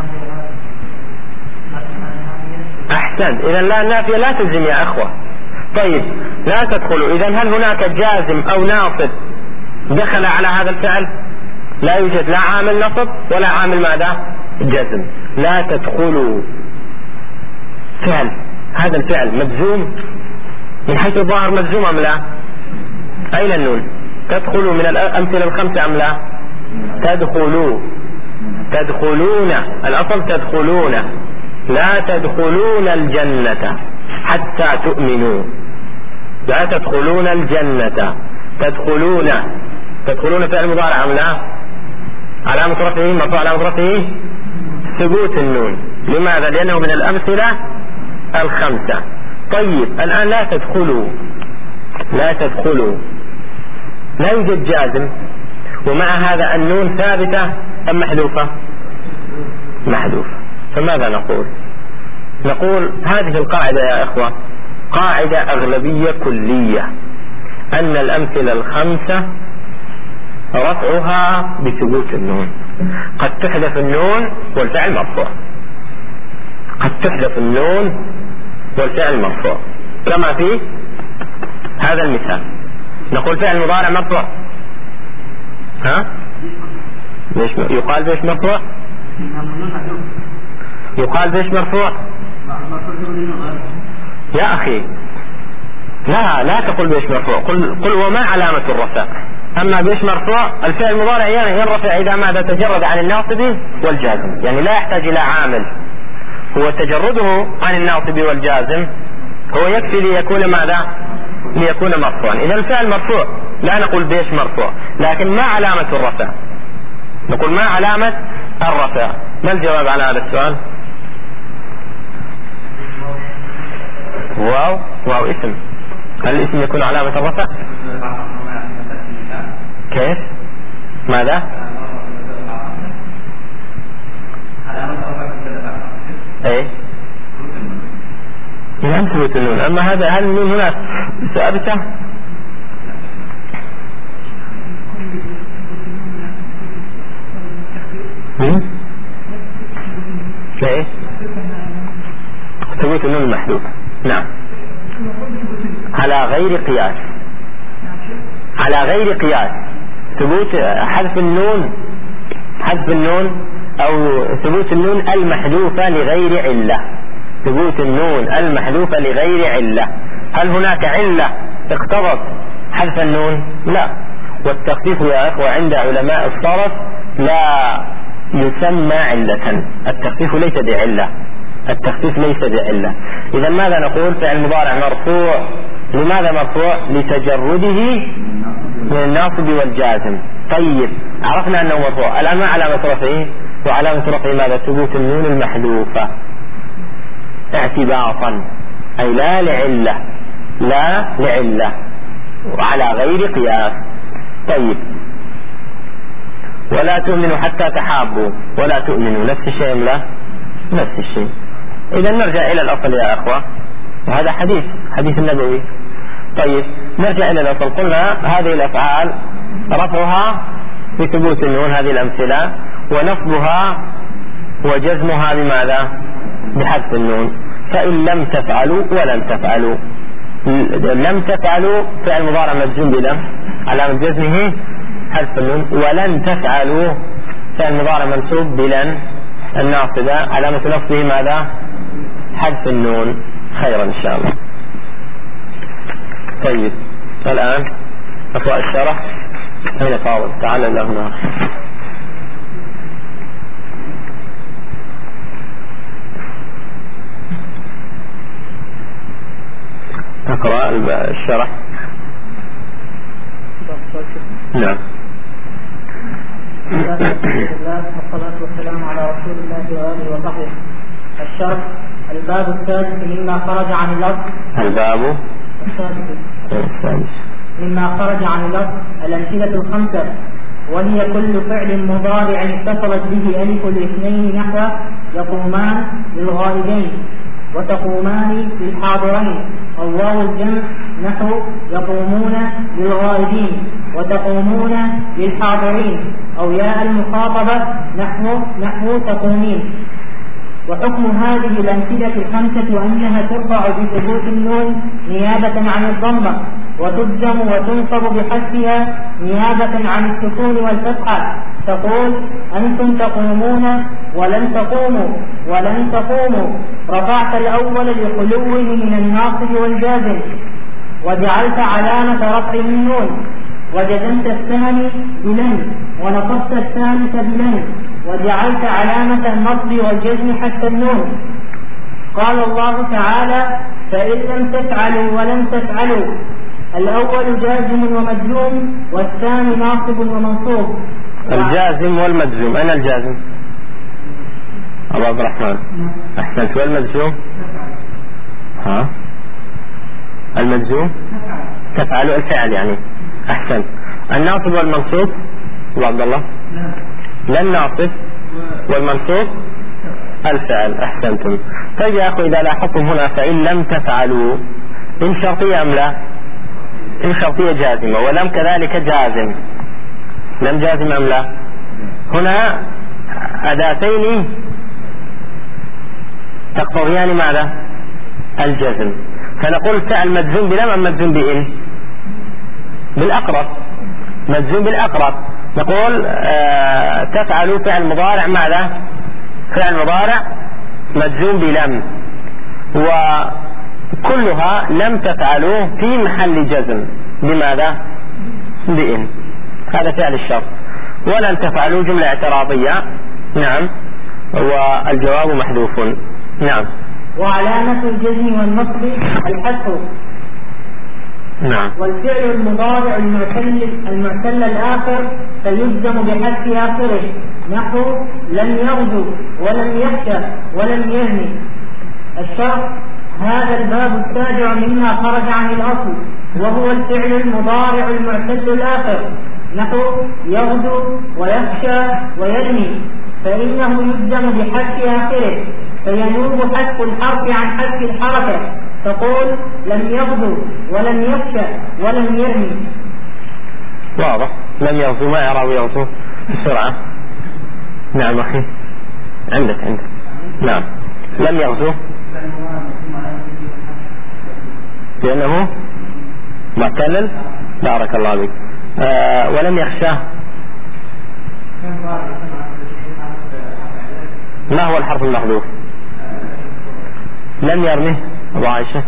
أحسن. إذا لا النافية لا تجزم يا أخوة. طيب لا تدخلوا، إذا هل هناك جازم أو ناصب دخل على هذا الفعل؟ لا يوجد لا عامل نصب ولا عامل ماذا؟ جزم. لا تدخلوا فعل، هذا الفعل مجزوم من حيث الظاهر مجزوم أم لا؟ أين النون؟ تدخلوا من الأمثلة الخمسة أم لا؟ تدخلوا تدخلون، الأصل تدخلون. لا تدخلون الجنة حتى تؤمنوا. لا تدخلون الجنة. تدخلون تدخلون فعل مضارع أم لا؟ علامة رفعه مرفوع علامة رفعه ثبوت النون. لماذا؟ لأنه من الأمثلة الخمسة. طيب الآن لا تدخلوا لا تدخلوا لا يوجد جازم، ومع هذا النون ثابتة أم محذوفة؟ محذوفة. فماذا نقول؟ نقول هذه القاعدة يا إخوة قاعدة أغلبية كلية، أن الأمثلة الخمسة رفعها بثبوت النون. قد تحذف النون والفعل مرفوع، قد تحذف النون والفعل مرفوع، كما في هذا المثال نقول فعل مضارع مرفوع. ها؟ ليش يقال بيش مرفوع؟ يقال بيش مرفوع؟ يا أخي لا لا تقول بيش مرفوع، قل, قل وما علامة الرفع. أما بيش مرفوع الفعل المضارع يعني ينرفع إذا ماذا؟ تجرد عن الناصب والجازم، يعني لا يحتاج إلى عامل، هو تجرده عن الناصب والجازم هو يكفي ليكون ماذا؟ ليكون مرفوعا. إذا الفعل مرفوع لا نقول بيش مرفوع، لكن ما علامة الرفع؟ نقول ما علامة الرفع. ما الجواب على هذا السؤال؟ واو واو اسم. هل الاسم يكون علامة الرفع؟ كيف؟ ماذا؟ ايه لم تثبت النون. اما هذا هل النون هنا ثابتة؟ ايه ثبوت النون المحذوفة. نعم على غير قياس، على غير قياس ثبوت حذف النون، حذف النون او ثبوت النون المحذوفة لغير علة، ثبوت النون المحذوفة لغير علة. هل هناك علة اقتضت حذف النون؟ لا. والتخفيف يا اخوة عند علماء الصرف لا يسمى علة، التخفيف ليس بعلة، التخفيف ليس بعلة. إذا ماذا نقول؟ فعل مضارع مرفوع. لماذا مرفوع؟ لتجرده من الناصب والجازم. طيب عرفنا أنه مرفوع، الآن ما علامة رفعه؟ وعلامة رفعه ماذا؟ ثبوت النون المحذوفة اعتباطا، أي لا لعلة، لا لعلة وعلى غير قياس. طيب ولا تؤمنوا حتى تحابوا، ولا تؤمنوا نفس الشيء لا نفس الشيء. إذا نرجع إلى الأصل يا أخوة، وهذا حديث حديث النبوي. طيب نرجع إلى الأصل، قلنا هذه الأفعال رفعها بثبوت النون هذه الأمثلة، ونصبها وجزمها بماذا؟ بحذف النون. فإن لم تفعلوا ولن تفعلوا، لم تفعلوا فعل مضارع مجزوم بلم علامة جزمه حذف النون، ولن تفعلوا فعل مضارع منصوب بلن الناصبة علامة نصبه ماذا؟ حذف النون. خيرا إن شاء الله. طيب الآن أقرأ الشرح. أين فاضل؟ تعال الله هنا. أقرأ الشرح. نعم. والصلاة والسلام على رسول الله وآله وصحبه. الشرح. الباب السادس مما خرج عن اللفظ. الباب السادس مما خرج عن اللفظ الأمثلة الخمسة، وهي كل فعل مضارع اتصلت به ألف الاثنين نحو يقومان للغائبين وتقومان للحاضرين، أو واو الجمع نحو يقومون للغائبين وتقومون للحاضرين، أو ياء المخاطبة نحو نحو تقومين. وحكم هذه الأمثلة الخمسة أنها ترفع بثبوت النون نيابة عن الضمة، وتجزم وتنصب بحذفها نيابة عن السكون والفتحة. تقول أنتم تقومون ولن تقوموا ولن تقوموا. رفعت الأول لخلوه من الناصب والجازم، وجعلت علامة رفع النون، وجزمت الثاني بلن، ونصبت الثالث بلن، وجعلت علامة النصب والجزم حتى النون. قال الله تعالى: فإن لم تفعلوا ولن تفعلوا الأول جازم ومجزوم والثاني ناصب ومنصوب. الجازم والمجزوم. أنا الجازم أبو عبد الرحمن أحسنت. والمجزوم ها المجزوم تفعل الفعل يعني أحسنت. الناصب والمنصوب أبو عبد الله لا الناصب والمنصوب الفعل. أحسنتم. طيب يا أخو إذا لاحظتم هنا فإن لم تفعلوا إن شرطية أم لا؟ إن شرطية جازمة ولم كذلك جازم. لم جازم أم لا؟ هنا أداتين تقتضيان ماذا؟ الجزم. فنقول فعل مجزوم بلم أم مجزوم بإن؟ بالأقرب. مجزوم بالأقرب. نقول آه تفعل فعل مضارع ماذا؟ فعل مضارع مجزوم بلم، وكلها لم تفعلوا في محل جزم بماذا؟ بإن. هذا فعل الشرط. ولن تفعلوا جملة اعتراضية. نعم. والجواب محذوف. نعم. وعلامة الجزم والنصب الحذف. نعم. والفعل المضارع المعتل المعتل الآخر فيجزم بحذف آخره، نحو لم يغزو ولم يخشى ولم يهني. الشرط هذا الباب السابع مما خرج عن الأصل، وهو الفعل المضارع المعتل الآخر، نحو يغزو ويخشى ويرمي، فإنه يجزم بحذف آخره، فينوب حذف الحرف عن حذف الحركة، تقول لم يغزو ولم يخشى ولم يرمي. واضح. لم يغزو ما يرى يغزو بسرعة. نعم أخي عندك عندك. نعم. لم يغزو لأنه معتلل. بارك الله بك. آه ولم يخشى ما هو الحرف المحذوف؟ لم يرمه أبو عائشة.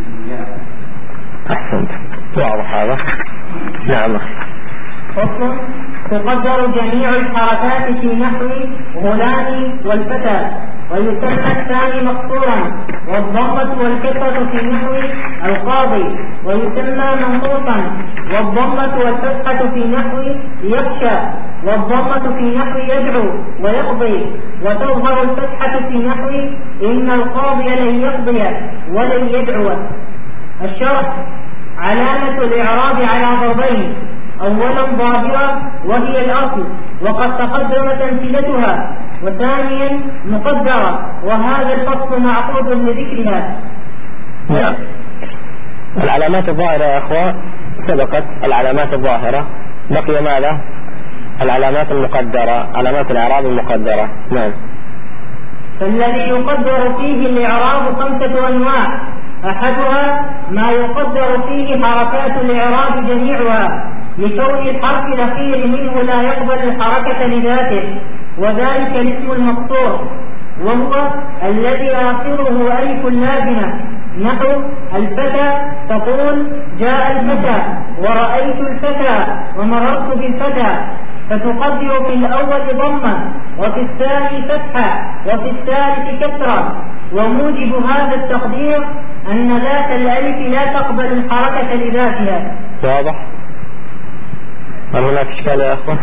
أحسنت. واضح هذا. نعم أخي. فصل. تقدر جميع الحركات في نحو غلام والفتى، ويسمى الثاني مقصورا، والضمة والكسرة في نحو القاضي، ويسمى منقوصا، والضمة والفتحة في نحو يخشى، والضمة في نحو يدعو ويقضي، وتظهر الفتحة في نحو إن القاضي لن يقضي ولن يدعو. الشرط علامة الإعراب على ضربين: أولا ظاهرة وهي الأصل وقد تقدم تمثيلتها، وثانيا مقدرة وهذا الفصل معقود لذكرها. نعم. العلامات الظاهرة يا أخوة سبقت العلامات الظاهرة، بقي ماذا؟ العلامات المقدرة، علامات الإعراب المقدرة. نعم. فالذي يقدر فيه الإعراب خمسة أنواع: أحدها ما يقدر فيه حركات الإعراب جميعها لكون الحرف الأخير منه لا يقبل الحركة لذاته، وذلك الاسم المقصور، وهو الذي آخره ألف لازمة، نحو الفتى تقول جاء الفتى ورأيت الفتى ومررت بالفتى، فتقدر في الأول ضمة وفي الثاني فتحة وفي الثالث كسرة. وموجب هذا التقدير أن ذات الألف لا تقبل الحركة لذاتها. واضح؟ هل هناك إشكال يا أخوة؟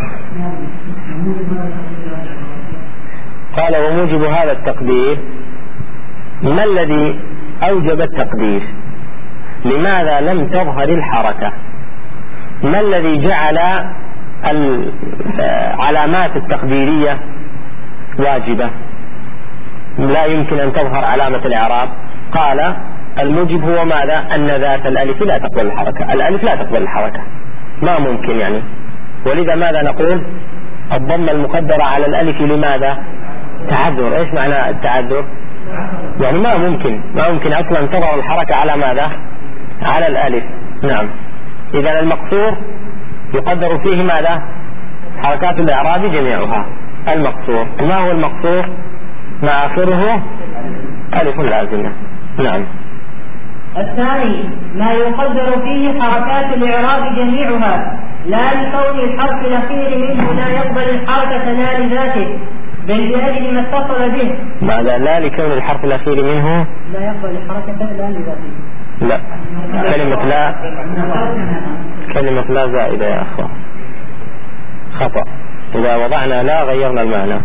قال وموجب هذا التقدير. ما الذي أوجب التقدير؟ لماذا لم تظهر الحركة؟ ما الذي جعل العلامات التقديرية واجبة لا يمكن أن تظهر علامة الإعراب؟ قال الموجب هو ماذا؟ أن ذات الألف لا تقبل الحركة. الألف لا تقبل الحركة، ما ممكن يعني. ولذا ماذا نقول؟ الضمة المقدرة على الألف لماذا؟ تعذر. إيش معنى التعذر؟ يعني ما ممكن ما ممكن أصلا تظهر الحركة على ماذا؟ على الألف. نعم. إذا المقصور يقدر فيه ماذا؟ حركات الإعراب جميعها. المقصور ما هو المقصور؟ ما آخره ألف لازمة. نعم. الثاني ما يقدر فيه حركات الإعراب جميعها لا لكون الحرف الأخير منه لا يقبل الحركة لا لذاته بل لأجل ما اتصل به. ماذا؟ لا لكون الحرف الأخير منه لا يقبل الحركة لا لذاته. لا، كلمة لا كلمة لا زائدة يا أخوة، خطأ. إذا وضعنا لا غيرنا المعنى.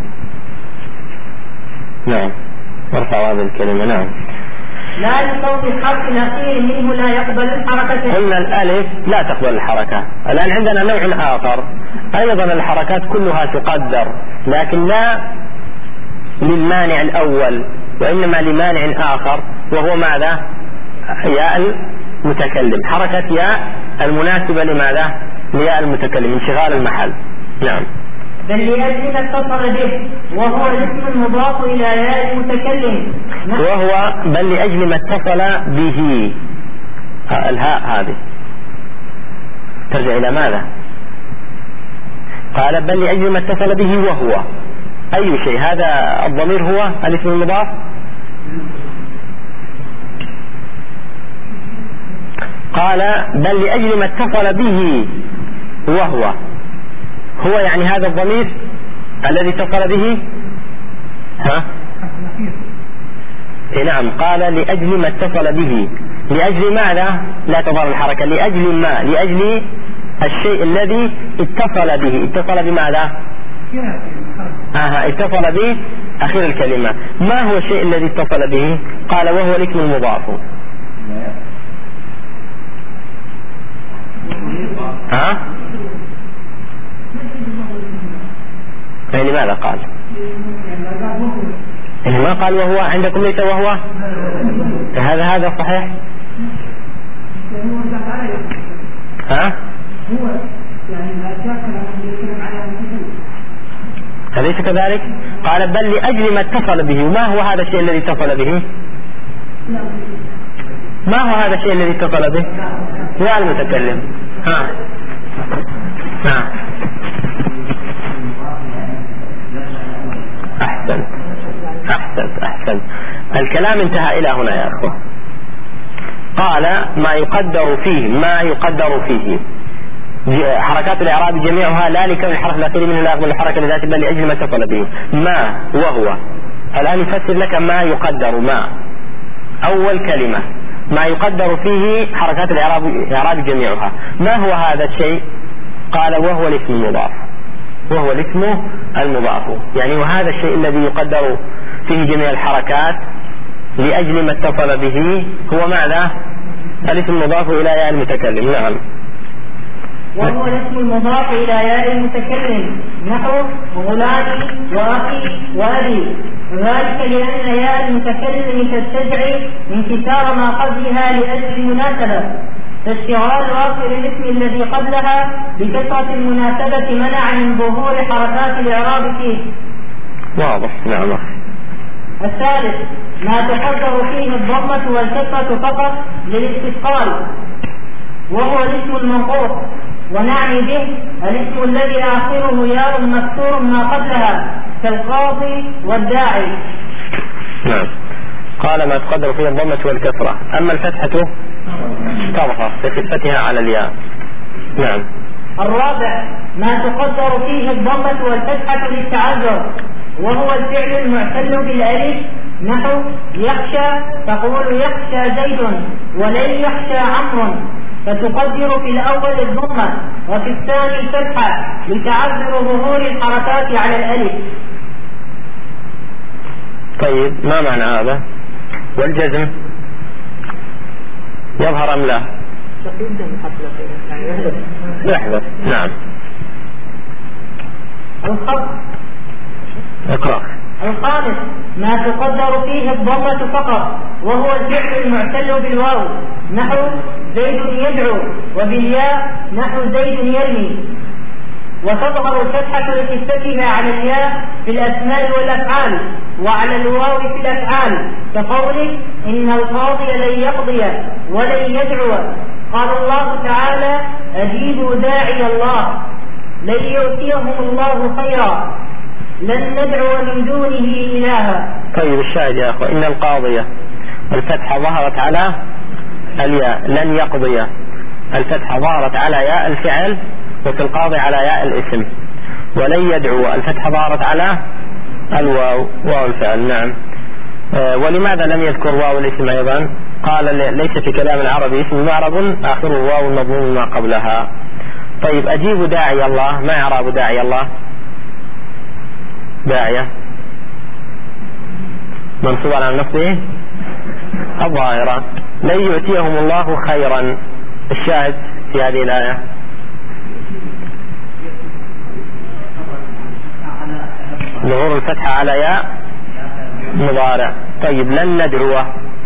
نعم، ارفع هذه الكلمة. نعم. لا لصوت الحرف الأخير منه لا يقبل الحركة. قلنا الألف لا تقبل الحركة. الآن عندنا نوع آخر أيضا الحركات كلها تقدر، لكن لا للمانع الأول وإنما لمانع آخر، وهو ماذا؟ ياء المتكلم، حركة ياء المناسبة لماذا؟ لياء المتكلم، انشغال المحل. نعم. بل لأجل ما اتصل به وهو الاسم المضاف إلى ياء المتكلم، وهو بل لأجل ما اتصل به. الهاء هذه ترجع إلى ماذا؟ قال بل لأجل ما اتصل به وهو أي شيء. هذا الضمير هو الاسم المضاف. قال بل لأجل ما اتصل به وهو، هو يعني هذا الضمير الذي اتصل به. ها؟ نعم. قال لأجل ما اتصل به، لأجل ماذا لا تظهر الحركة؟ لأجل ما، لأجل الشيء الذي اتصل به. اتصل بماذا؟ آه اتصل به أخير الكلمة. ما هو الشيء الذي اتصل به؟ قال وهو الاسم المضاف. ها؟ يعني ماذا قال؟ يعني ما قال وهو عندكم ليس وهو؟ هذا هذا صحيح؟ ها؟ أليس كذلك؟ قال بل لأجل ما اتصل به. وما هو هذا الشيء الذي اتصل به؟ ما هو هذا الشيء الذي اتصل به؟ يا المتكلم. ها ها أحسن أحسن أحسن. الكلام انتهى إلى هنا يا أخوة. قال ما يقدر فيه، ما يقدر فيه حركات الإعراب جميعها لا لكون الحرف الأخير منه لا يقبل الحركة لذاته بل لأجل ما اتصل به. ما وهو. الآن يفسر لك ما يقدر. ما أول كلمة ما يقدر فيه حركات الإعراب جميعها. ما هو هذا الشيء؟ قال وهو الاسم المضاف، وهو الاسم المضاف. يعني وهذا الشيء الذي يقدر فيه جميع الحركات لأجل ما اتصل به هو ماذا؟ الاسم المضاف إلى ياء المتكلم. نعم. وهو الاسم المضاف إلى ياء المتكلم نحو غلامي وأخي وأبي، ذلك لأن ياء المتكلم تستدعي انكسار ما قبلها لأجل المناسبة، فاشتغال آخر الاسم الذي قبلها بكثرة المناسبة منع من ظهور حركات الإعراب فيه. واضح. نعم. الثالث ما تقدر فيه الضمة والكسرة فقط للاستثقال، وهو الاسم المنقوص، ونعني به الاسم الذي آخره ياء مكسور ما قبلها كالقاضي والداعي. نعم. قال ما تقدر فيه الضمة والكسرة، أما الفتحة تظهر بخفتها على الياء. نعم. الرابع ما تقدر فيه الضمة والفتحة للتعذر، وهو الفعل المعتل بالألف نحو يخشى، تقول يخشى زيد ولن يخشى عمرو، فتقدر في الأول الضمة وفي الثاني الفتحة لتعذر ظهور الحركات على الألف. طيب ما معنى هذا؟ والجزم يظهر أم لا؟ يحدث. نعم. الخط. اقرأ. الخامس ما تقدر فيه الضمة فقط، وهو الفعل المعتل بالواو نحو زيد يدعو، وبالياء نحو زيد يرمي، وتظهر الفتحة لخفتها على الياء في الأسماء والأفعال وعلى الواو في الأفعال، كقوله إن القاضي لن يقضي ولن يدعو. قال الله تعالى أجيبوا داعي الله لن يؤتيهم الله خيرا لن ندعو من دونه إلها. طيب الشاهد يا أخوة إن القاضية الفتحة ظهرت على الياء، لن يقضي الفتحة ظهرت على ياء الفعل، وفي القاضي على ياء الاسم، ولن يدعو الفتحة ظهرت على الواو واو الفعل. نعم. آه ولماذا لم يذكر واو الاسم أيضا؟ قال ليس في كلام العربي اسم معرب آخره واو مضموم ما قبلها. طيب أجيب داعي الله، ما إعراب داعي الله؟ داعية منصوب على نفسه الظاهرة، لن يؤتيهم الله خيرا. الشاهد في هذه الآية ظهور الفتحة على ياء مضارع. طيب لن ندعوه،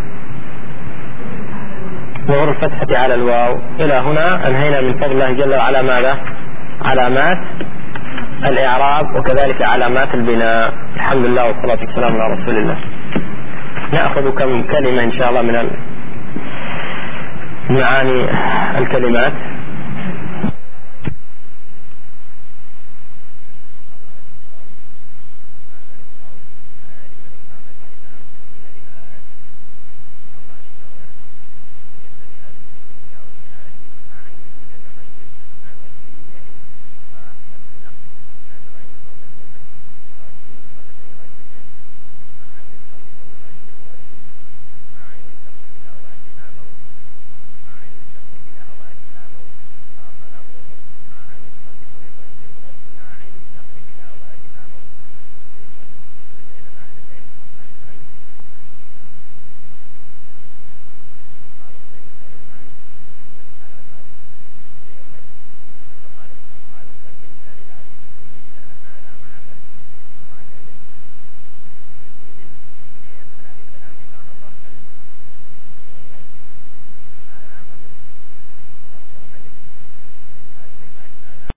ظهور الفتحة على الواو. إلى هنا انهينا من فضل الله جل وعلا ماذا؟ علامات الإعراب وكذلك علامات البناء. الحمد لله والصلاة والسلام على رسول الله. نأخذ كم كلمة إن شاء الله من معاني الكلمات.